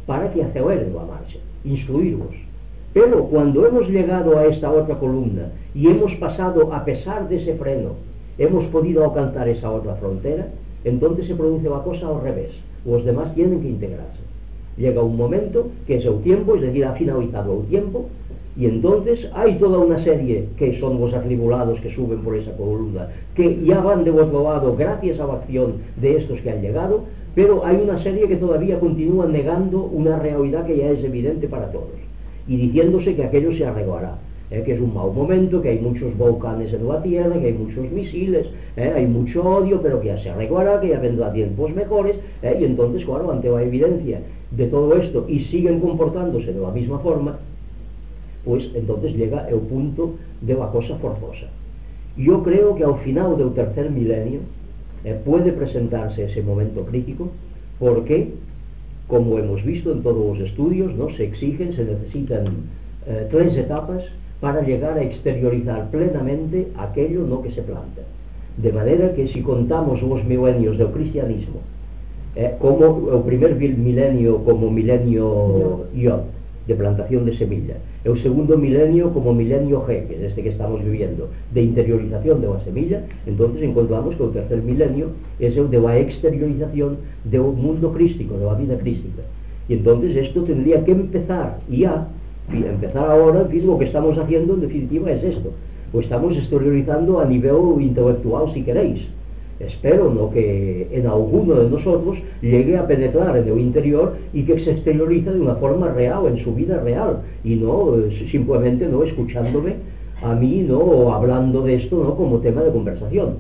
para que aceleren la marcha, instruirlos. Pero cuando hemos llegado a esta otra columna y hemos pasado, a pesar de ese freno, hemos podido alcanzar esa otra frontera, entonces se produce la cosa al revés. Los demás tienen que integrarse. Llega un momento que es el tiempo, es decir, ha finalizado el tiempo, y entonces hay toda una serie que son los atribulados que suben por esa columna, que ya van de vuestro lado gracias a la acción de estos que han llegado, pero hay una serie que todavía continúa negando una realidad que ya es evidente para todos, y diciéndose que aquello se arreglará. Eh, que es un mal momento, que hay muchos volcanes en la tierra, que hay muchos misiles, eh, hay mucho odio, pero que ya se arreglará, que ya vendrá tiempos mejores, eh, y entonces, claro, ante la evidencia de todo esto, y siguen comportándose de la misma forma, pues entonces llega el punto de la cosa forzosa. Yo creo que al final del tercer milenio eh, puede presentarse ese momento crítico, porque, como hemos visto en todos los estudios, ¿no?, se exigen, se necesitan eh, tres etapas para llegar a exteriorizar plenamente aquello, ¿no?, que se planta. De manera que si contamos los milenios del cristianismo, eh, como el primer milenio como milenio Yod, de plantación de semilla, el segundo milenio como milenio G, que es este que estamos viviendo, de interiorización de la semilla, entonces encontramos que el tercer milenio es el de la exteriorización del mundo crístico, de la vida crística. Y entonces esto tendría que empezar ya. Y empezar ahora, en fin, lo que estamos haciendo en definitiva es esto, o estamos exteriorizando a nivel intelectual, si queréis. Espero, ¿no?, que en alguno de nosotros llegue a penetrar en el interior y que se exteriorice de una forma real, en su vida real, y no simplemente no escuchándome a mí, ¿no?, o hablando de esto, ¿no?, como tema de conversación.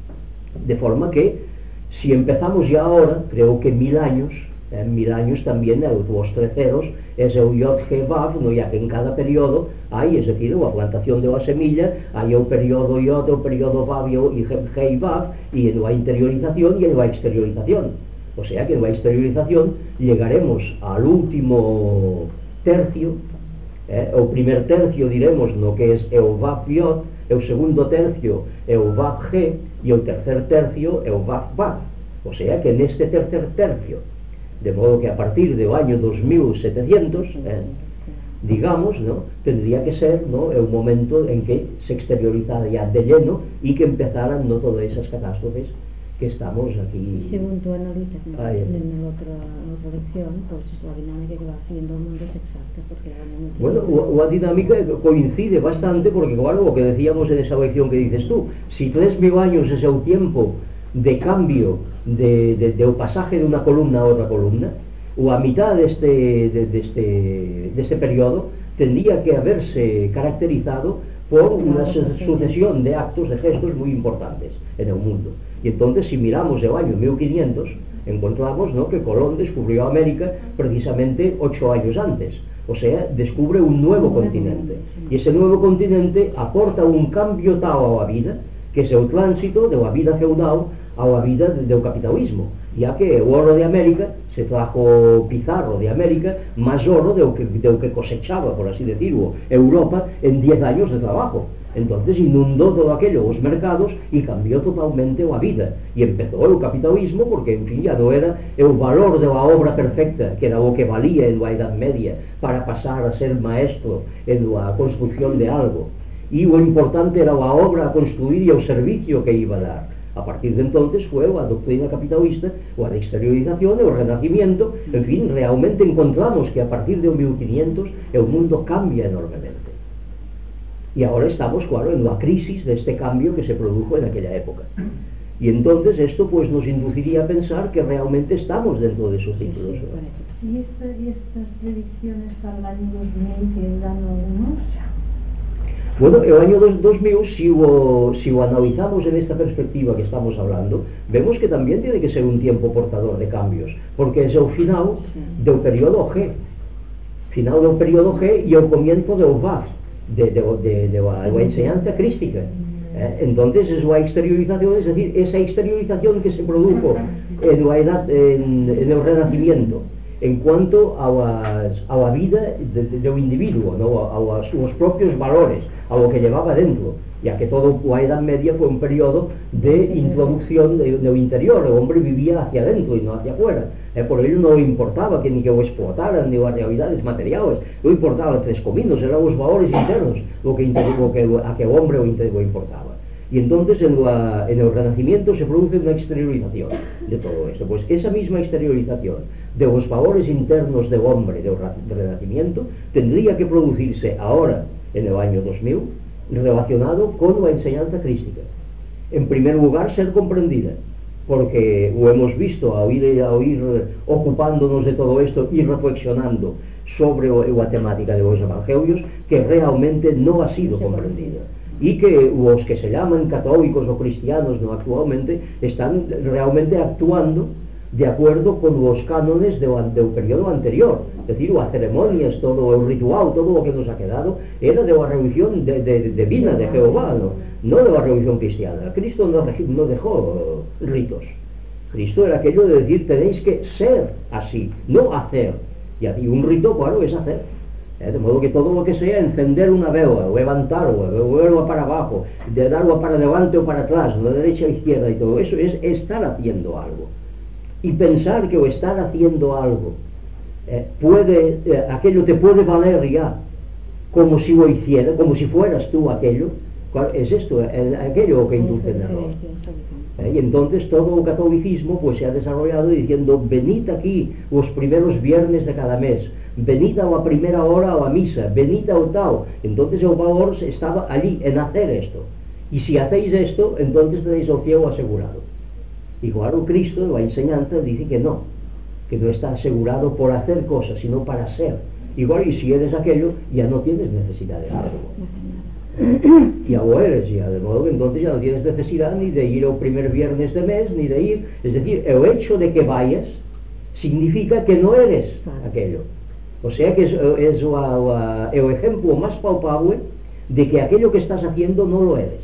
De forma que, si empezamos ya ahora, creo que mil años, en mil años también los treceros es el Yod He Vav, ¿no?, ya que en cada periodo hay, es decir, la plantación de la semilla, hay el periodo Yod, el periodo Vav y He Vav, y en la interiorización y en la exteriorización. O sea que en la exteriorización llegaremos al último tercio, eh, el primer tercio diremos, ¿no?, que es el Vav Yod, el segundo tercio el Vav He y el tercer tercio el Vav Vav. O sea que en este tercer tercio, de modo que a partir del año dos mil setecientos, eh, digamos, ¿no?, tendría que ser, ¿no?, el momento en que se exteriorizara ya de lleno y que empezaran, ¿no?, todas esas catástrofes que estamos aquí. Según tú analizas, ¿no?, en la otra, otra lección, pues la dinámica que va haciendo el mundo es exacta, porque bueno, la, la dinámica coincide bastante, porque claro, lo que decíamos en esa lección que dices tú, si tres mil años es el tiempo de cambio de, de, del pasaje de una columna a otra columna, o a mitad de este, de, de este, de este periodo tendría que haberse caracterizado por una sucesión de actos, de gestos muy importantes en el mundo. Y entonces, si miramos el año mil quinientos, encontramos, ¿no?, que Colón descubrió América precisamente ocho años antes. O sea, descubre un nuevo continente. Y ese nuevo continente aporta un cambio tal a la vida, que es el tránsito de la vida feudal a la vida del capitalismo, ya que el oro de América se trajo Pizarro de América más oro de lo que, de lo que cosechaba, por así decirlo, Europa en diez años de trabajo. Entonces inundó todo aquello, los mercados, y cambió totalmente la vida, y empezó el capitalismo, porque en fin ya no era el valor de la obra perfecta, que era lo que valía en la Edad Media para pasar a ser maestro en la construcción de algo, y lo importante era la obra a construir y el servicio que iba a dar. A partir de entonces fue la doctrina capitalista, o la exteriorización, o el renacimiento. En fin, realmente encontramos que a partir de mil quinientos el mundo cambia enormemente. Y ahora estamos, claro, en la crisis de este cambio que se produjo en aquella época. Y entonces esto pues nos induciría a pensar que realmente estamos dentro de esos ciclos. ¿Y, esta, y estas predicciones para el año dos mil que dan algunos? Bueno, el año dos mil, si lo, si lo analizamos en esta perspectiva que estamos hablando, vemos que también tiene que ser un tiempo portador de cambios, porque es el final del periodo G, final del periodo G y el comienzo del Vav, de, de, de, de, la, de la enseñanza crística. ¿Eh? Entonces es la exteriorización, es decir, esa exteriorización que se produjo en la edad, en, en el Renacimiento, en cuanto a las, a la vida de, de, do individuo, ¿no? a, a los propios valores, a lo que llevaba dentro, ya que toda la Edad Media fue un periodo de introducción de, de lo interior. El hombre vivía hacia adentro y no hacia afuera, eh, por ello no le importaba que ni que lo explotaran ni las realidades materiales, no importaba tres cominos, eran los valores internos lo que, lo que a que el hombre lo, lo importaba. Y entonces en, la, en el Renacimiento se produce una exteriorización de todo esto. Pues esa misma exteriorización de los valores internos del hombre del Renacimiento tendría que producirse ahora, en el año dos mil, relacionado con la enseñanza crística. En primer lugar, ser comprendida, porque lo hemos visto a ir, a ir ocupándonos de todo esto y reflexionando sobre la temática de los evangelios, que realmente no ha sido comprendida, y que los que se llaman católicos o cristianos no actualmente están realmente actuando de acuerdo con los cánones de, del periodo anterior, es decir, las ceremonias, todo el ritual, todo lo que nos ha quedado era de la religión de, de, de divina de Jehová, ¿no? no de la religión cristiana. Cristo no, no dejó ritos. Cristo era aquello de decir, tenéis que ser así, no hacer. Y un rito, claro, es hacer. ¿Eh? De modo que todo lo que sea encender una vela, levantarla, volverla para abajo, de darla para adelante o para atrás, de derecha a izquierda y todo eso, es estar haciendo algo. Y pensar que o estar haciendo algo eh, puede, eh, aquello te puede valer ya, como si lo hiciera, como si fueras tú aquello, es esto, el, aquello que induce en error. Eh, y entonces todo el catolicismo pues se ha desarrollado diciendo, venid aquí los primeros viernes de cada mes, venid a la primera hora a la misa, venid a tal. Entonces el valor estaba allí, en hacer esto. Y si hacéis esto, entonces tenéis el cielo asegurado. Y claro, Cristo, la enseñanza, dice que no, que no está asegurado por hacer cosas, sino para ser. Igual, y si eres aquello, ya no tienes necesidad de hacerlo. Ya lo eres, ya, de modo que entonces ya no tienes necesidad ni de ir el primer viernes de mes, ni de ir. Es decir, el hecho de que vayas significa que no eres aquello. O sea que es, es la, la, el ejemplo más palpable de que aquello que estás haciendo no lo eres.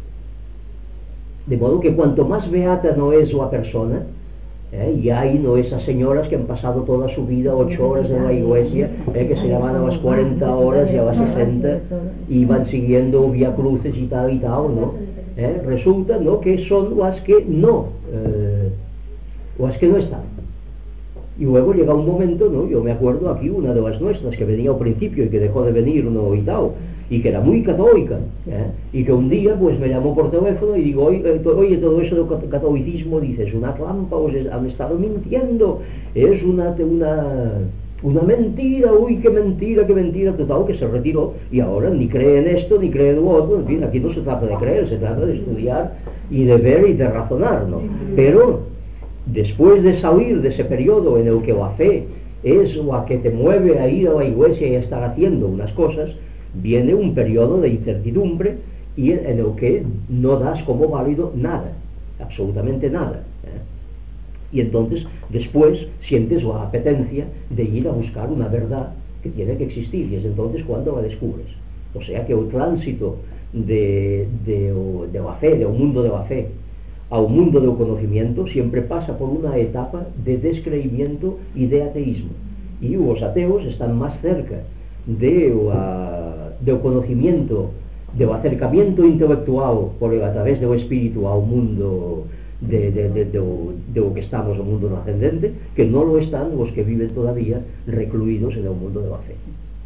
De modo que cuanto más beata no es la persona, eh, y hay no esas señoras que han pasado toda su vida ocho horas en la iglesia, eh, que se llaman a las cuarenta horas y a las sesenta y van siguiendo vía cruces y tal y tal, ¿no? Eh, resulta, ¿no?, que son las que no, eh, las que no están. Y luego llega un momento, ¿no? Yo me acuerdo aquí una de las nuestras que venía al principio y que dejó de venir, ¿no?, y tal, y que era muy católica, ¿eh? Y que un día pues me llamó por teléfono y digo, oye, oye todo eso del catolicismo, dices, una trampa, os han estado mintiendo, es una, una, una mentira, uy, qué mentira, qué mentira, total, que se retiró y ahora ni cree en esto, ni cree en lo otro. En fin, aquí no se trata de creer, se trata de estudiar y de ver y de razonar, ¿no? Pero después de salir de ese periodo en el que la fe es la que te mueve a ir a la iglesia y a estar haciendo unas cosas, viene un periodo de incertidumbre y en el que no das como válido nada, absolutamente nada, ¿eh? Y entonces después sientes la apetencia de ir a buscar una verdad que tiene que existir, y es entonces cuando la descubres. O sea que el tránsito de, de, de la fe, de un mundo de la fe a un mundo del conocimiento siempre pasa por una etapa de descreimiento y de ateísmo, y los ateos están más cerca de la, del conocimiento, del acercamiento intelectual por el, a través del espíritu a un mundo de, de, de, de, de lo que estamos, un mundo no ascendente, que no lo están los que viven todavía recluidos en el mundo de la fe.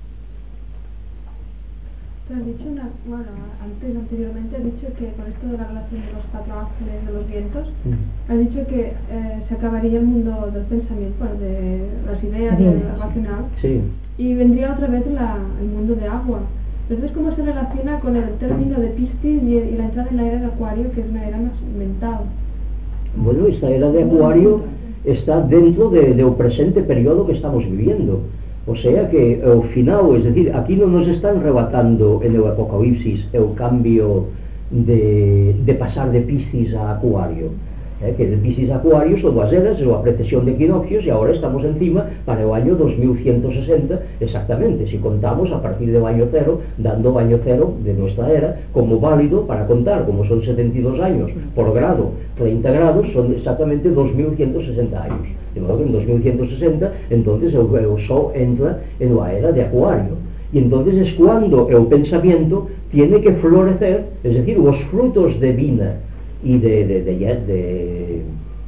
Te has dicho una, bueno, antes, anteriormente has dicho que con esto de la relación de los cuatro ángeles de los vientos, mm. has dicho que eh, se acabaría el mundo del pensamiento, bueno, de las ideas, del racional, sí. Y vendría otra vez la, el mundo de agua. Entonces, ¿cómo se relaciona con el término de Piscis y, y la entrada en la era de Acuario, que es una era más mental? Bueno, esta era de Acuario está dentro de, del presente periodo que estamos viviendo. O sea que al final, es decir, aquí no nos están relatando en el Apocalipsis el cambio de, de pasar de Piscis a Acuario. eh, que de Piscis a Acuario son dúas eras, a precesión de equinoccios, e agora estamos encima para o año dos mil ciento sesenta exactamente, si contamos a partir do año cero, dando o año cero de nuestra era como válido para contar, como son setenta y dos años por grado, treinta grados, son exactamente dos mil ciento sesenta años, de modo que en dos mil ciento sesenta entonces o, o Sol entra en la era de Acuario, y entonces es cuando el pensamiento tiene que florecer, es decir, los frutos de vida y de, de, de, de,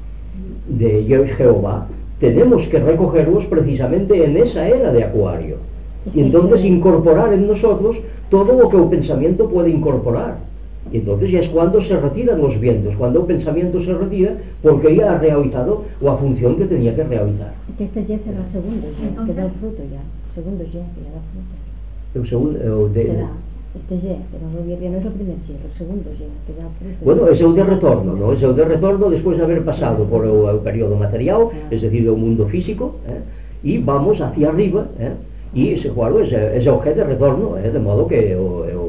de, de Jehová tenemos que recogerlos precisamente en esa era de Acuario, y entonces incorporar en nosotros todo lo que el pensamiento puede incorporar, y entonces ya es cuando se retiran los vientos, cuando el pensamiento se retira porque ya ha realizado la función que tenía que realizar. Este ya será segundo, ya, que da el fruto ya, segundo ya, que da fruto. El segundo, el de, será, este ya, pero no, no es el primer ya, el segundo ya, que da fruto. Bueno, es el de retorno, ¿no? Es el de retorno después de haber pasado por el, el periodo material, es decir, el mundo físico, ¿eh? Y vamos hacia arriba, ¿eh? Y ese claro, es, es el objeto de retorno, ¿eh? De modo que el, el,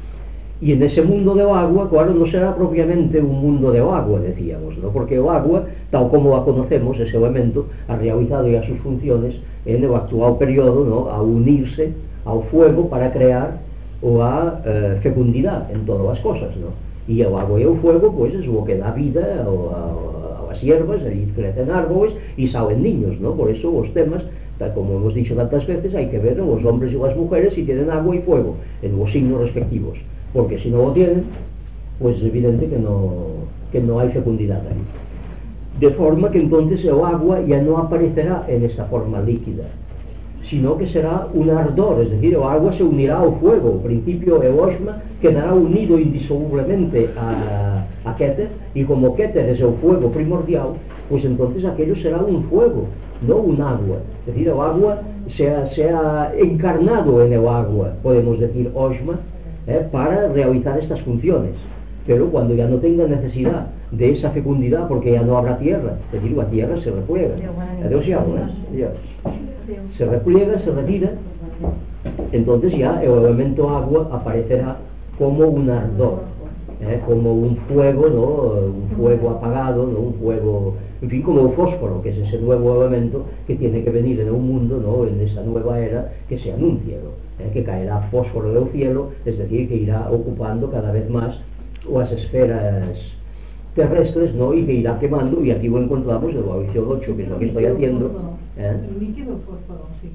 y en ese mundo de agua, claro, no será propiamente un mundo de agua, decíamos, ¿no? Porque el agua, tal como la conocemos, ese elemento, ha realizado ya sus funciones en el actual periodo, ¿no? A unirse al fuego para crear o a eh, fecundidad en todas las cosas, ¿no? Y el agua y el fuego, pues es lo que da vida a, a, a las hierbas, y crecen árboles y salen niños, ¿no? Por eso los temas, tal como hemos dicho tantas veces, hay que ver, ¿no?, los hombres y las mujeres si tienen agua y fuego en los signos respectivos, porque si no lo tienen, pues es evidente que no, que no hay fecundidad ahí. De forma que entonces el agua ya no aparecerá en esa forma líquida, sino que será un ardor, es decir, el agua se unirá al fuego. Al principio el osma quedará unido indisolublemente a, a Keter, y como Keter es el fuego primordial, pues entonces aquello será un fuego, no un agua. Es decir, el agua se ha, se ha encarnado en el agua, podemos decir osma, eh, para realizar estas funciones. Pero cuando ya no tenga necesidad de esa fecundidad, porque ya no habrá tierra, es decir, la tierra se repliega. Adiós y agua, Adiós. Se repliega, se retira, entonces ya el elemento agua aparecerá como un ardor, ¿eh? Como un fuego, ¿no? Un fuego apagado, ¿no? Un fuego, en fin, como el fósforo, que es ese nuevo elemento que tiene que venir en un mundo, ¿no? En esa nueva era que se anuncia, ¿no? ¿Eh? Que caerá fósforo del cielo, es decir, que irá ocupando cada vez más las esferas terrestres, ¿no? Y que irá quemando, y aquí lo encontramos en la lección ocho, que es lo que estoy haciendo. ¿Eh? El líquido fósforo, sí.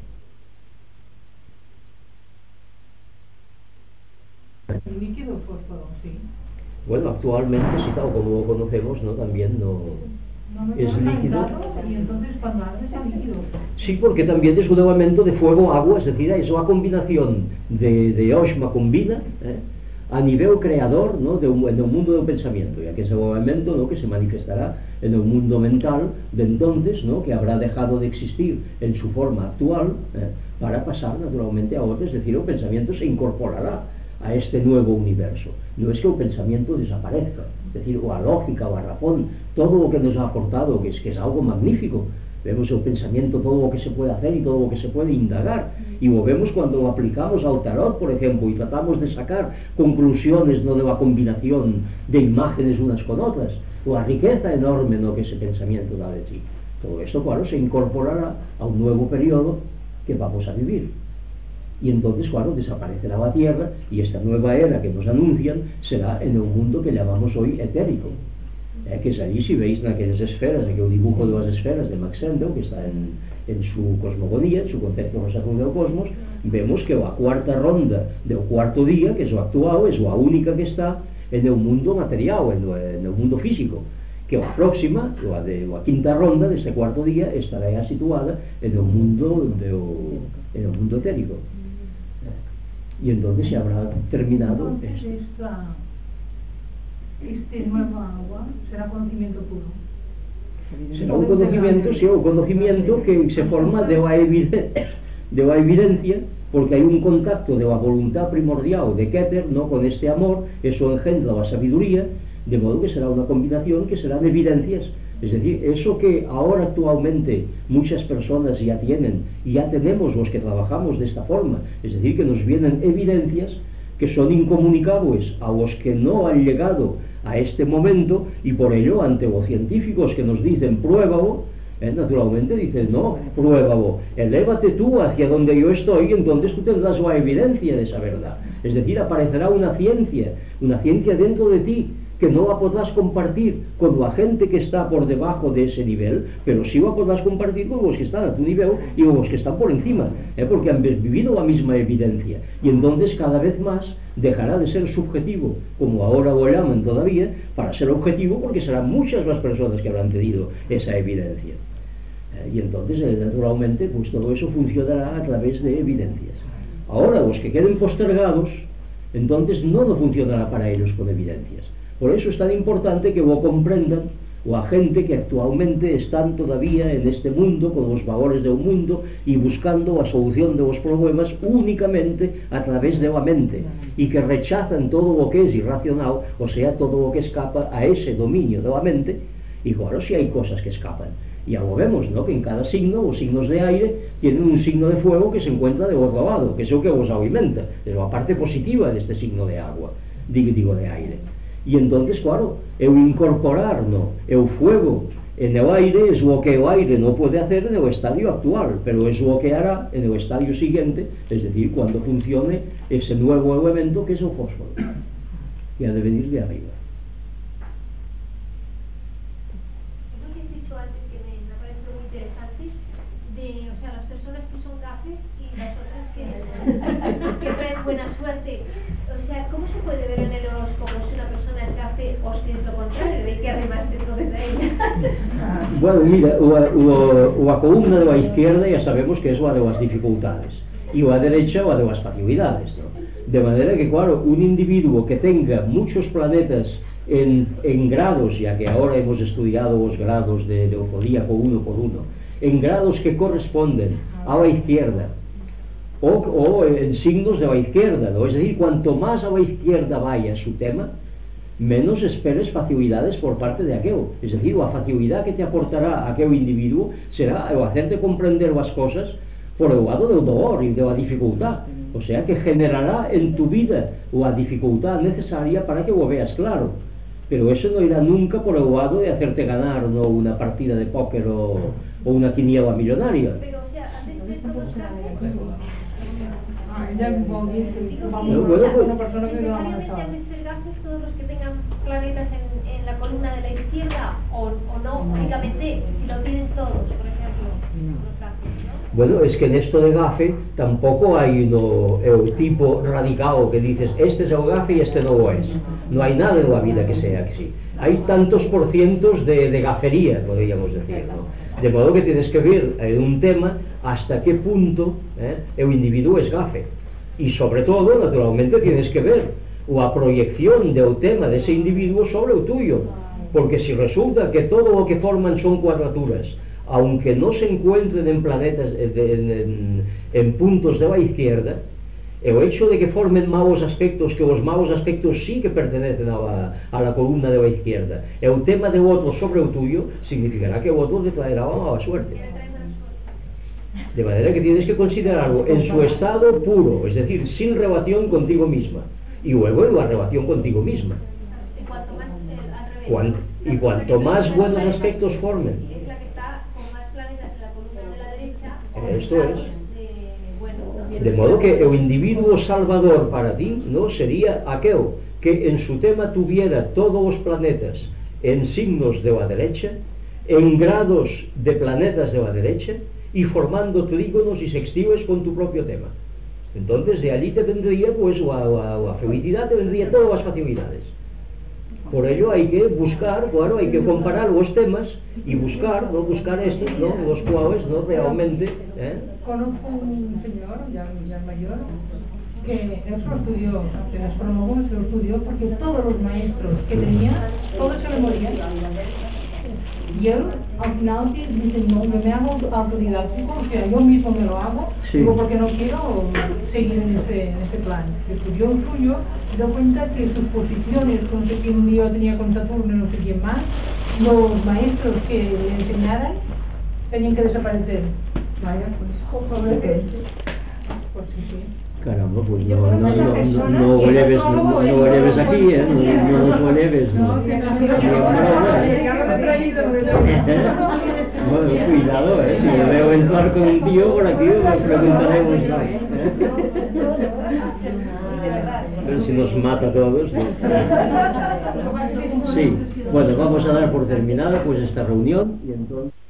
El líquido fósforo, sí. Bueno, actualmente, sí, tal como lo conocemos, ¿no? También no, no, no es líquido. Y entonces cuando arde es líquido. Sí, porque también es un elemento de fuego-agua, es decir, es una combinación de, de osma con vida, ¿eh? A nivel creador, ¿no? de un, en el mundo del pensamiento, ya que es el elemento, ¿no? Que se manifestará en el mundo mental de entonces, ¿no? Que habrá dejado de existir en su forma actual, ¿eh? Para pasar naturalmente a otro, es decir, el pensamiento se incorporará a este nuevo universo. No es que el pensamiento desaparezca, es decir, o la lógica o la razón, todo lo que nos ha aportado, que es, que es algo magnífico. Vemos el pensamiento, todo lo que se puede hacer y todo lo que se puede indagar, y lo vemos cuando lo aplicamos al tarot, por ejemplo, y tratamos de sacar conclusiones, ¿no? De la combinación de imágenes unas con otras, o la riqueza enorme, ¿no? Que ese pensamiento da de sí. Todo esto, claro, se incorporará a un nuevo periodo que vamos a vivir, y entonces, claro, desaparecerá la Tierra, y esta nueva era que nos anuncian será en un mundo que llamamos hoy etérico. Eh, que es allí, si veis en aquellas esferas, en aquel dibujo de las esferas de Max Sendel, que está en, en su cosmogonía, en su concepto rosacón del cosmos, vemos que la cuarta ronda del cuarto día, que es lo actual, es la única que está en el mundo material, en, lo, en el mundo físico, que la próxima, la, de, la quinta ronda de este cuarto día, estará ya situada en el mundo, de, en el mundo etérico. Y entonces se habrá terminado esto. Esta, este nuevo agua será conocimiento puro. Será un conocimiento, sí, un conocimiento que se forma de la, evidencia, de la evidencia, porque hay un contacto de la voluntad primordial de Keter, ¿no? Con este amor, eso engendra la sabiduría, de modo que será una combinación que serán evidencias. Es decir, eso que ahora actualmente muchas personas ya tienen, y ya tenemos los que trabajamos de esta forma, es decir, que nos vienen evidencias, que son incomunicables a los que no han llegado a este momento, y por ello ante los científicos que nos dicen pruébalo, eh, naturalmente dicen no, pruébalo, elévate tú hacia donde yo estoy, y entonces tú tendrás la evidencia de esa verdad. Es decir, aparecerá una ciencia, una ciencia dentro de ti, que no la podrás compartir con la gente que está por debajo de ese nivel, pero sí la podrás compartir con los que están a tu nivel y con los que están por encima, ¿eh? porque han vivido la misma evidencia, y entonces cada vez más dejará de ser subjetivo, como ahora lo llaman todavía, para ser objetivo, porque serán muchas las personas que habrán tenido esa evidencia. ¿Eh? Y entonces, eh, naturalmente, pues todo eso funcionará a través de evidencias. Ahora, los que queden postergados, entonces no, no funcionará para ellos con evidencias. Por eso es tan importante que lo comprendan la gente que actualmente están todavía en este mundo, con los valores de un mundo, y buscando la solución de los problemas únicamente a través de la mente, y que rechazan todo lo que es irracional, o sea, todo lo que escapa a ese dominio de la mente. Y claro, si hay cosas que escapan, ya lo vemos, ¿no? Que en cada signo, los signos de aire tienen un signo de fuego que se encuentra de otro lado, que es el que los alimenta, es la parte positiva de este signo de agua, digo, digo de aire. Y entonces, claro, el incorporar, ¿no?, el fuego en el aire es lo que el aire no puede hacer en el estadio actual, pero es lo que hará en el estadio siguiente, es decir, cuando funcione ese nuevo elemento que es el fósforo, y ha de venir de arriba. Lo que has dicho antes, que me ha parecido muy interesante, de, o sea, las personas que son gafes y las otras que, que traen buena suerte. O sea, ¿cómo se puede ver en el horóscopo si una persona es gafe o si es lo contrario? Hay que arrimarse entonces a ella. Bueno, mira, la, la, la columna de la izquierda ya sabemos que es la de las dificultades, y la derecha la de las facilidades, ¿no? De manera que, claro, un individuo que tenga muchos planetas en, en grados, ya que ahora hemos estudiado los grados de, del zodíaco uno por uno, en grados que corresponden a la izquierda, O, o en signos de la izquierda, ¿no? Es decir, cuanto más a la izquierda vaya su tema, menos esperes facilidades por parte de aquel. Es decir, la facilidad que te aportará aquel individuo será el hacerte comprender las cosas por el lado del dolor y de la dificultad. O sea, que generará en tu vida la dificultad necesaria para que lo veas claro. Pero eso no irá nunca por el lado de hacerte ganar, ¿no?, una partida de póker o, o una quiniela millonaria. Pero, o sea, antes de todos los casos, Ya vamos No, bueno, a pues- una persona que no ha necesariamente avanzado. han de ser gafes todos los que tengan planetas en, en la columna de la izquierda, o, o no, únicamente si lo tienen todos, por ejemplo, los gafes, ¿no? Bueno, es que en esto de gafe tampoco hay no, el tipo radical que dices este es el gafe y este no lo es. No hay nada en la vida que sea así. Hay tantos por cientos de, de gafería, podríamos decir, ¿no? De modo que tienes que ver en un tema hasta qué punto ¿eh? el individuo es gafe. Y sobre todo, naturalmente, tienes que ver la proyección del tema de ese individuo sobre el tuyo. Porque si resulta que todo lo que forman son cuadraturas, aunque no se encuentren en planetas, en, en, en puntos de la izquierda, el hecho de que formen malos aspectos, que los malos aspectos sí que pertenecen a la, a la columna de la izquierda, el tema del otro sobre el tuyo, significará que el otro te traerá una mala suerte. De manera que tienes que considerarlo en su estado puro, es decir, sin relación contigo misma, y luego en la relación contigo misma. Y cuanto más, eh, al revés. Cuan, y cuanto más buenos aspectos formen. Es la que está con más planetas en la columna de la derecha, o Esto grados es. de, bueno, De modo que el individuo salvador para ti no sería aquel que en su tema tuviera todos los planetas en signos de la derecha, en grados de planetas de la derecha, y formando trígonos y sextiles con tu propio tema. Entonces de allí te vendría pues la, la, la felicidad, te vendría todas las facilidades. Por ello hay que buscar, claro, hay que comparar los temas y buscar, no buscar estos, ¿no?, los cuales no realmente ¿eh? Conozco un señor, ya, ya mayor, que eso estudió, en astrónomo se lo estudió porque todos los maestros que tenía, todos se le morían. Y él, al final, dice, no, yo me hago autodidáctico, o sea, yo mismo me lo hago, Sí. digo, porque no quiero seguir en este, en este plan. Estudió el suyo, se dio cuenta que sus posiciones, con no sé quién un día tenía con Saturno, no sé quién más, los maestros que le enseñaran tenían que desaparecer. Vaya, pues, joder, pues sí, sí. Caramba, pues no, no, no, no, no lo lleves, no, no lo lleves aquí, ¿eh? No, no nos lo lleves, no. Bueno, cuidado, ¿eh? Si me veo entrar con un tío por aquí, me preguntaremos, ¿no? ¿Eh? Pero si nos mata a todos, ¿no? Sí, bueno, vamos a dar por terminada pues esta reunión y entonces...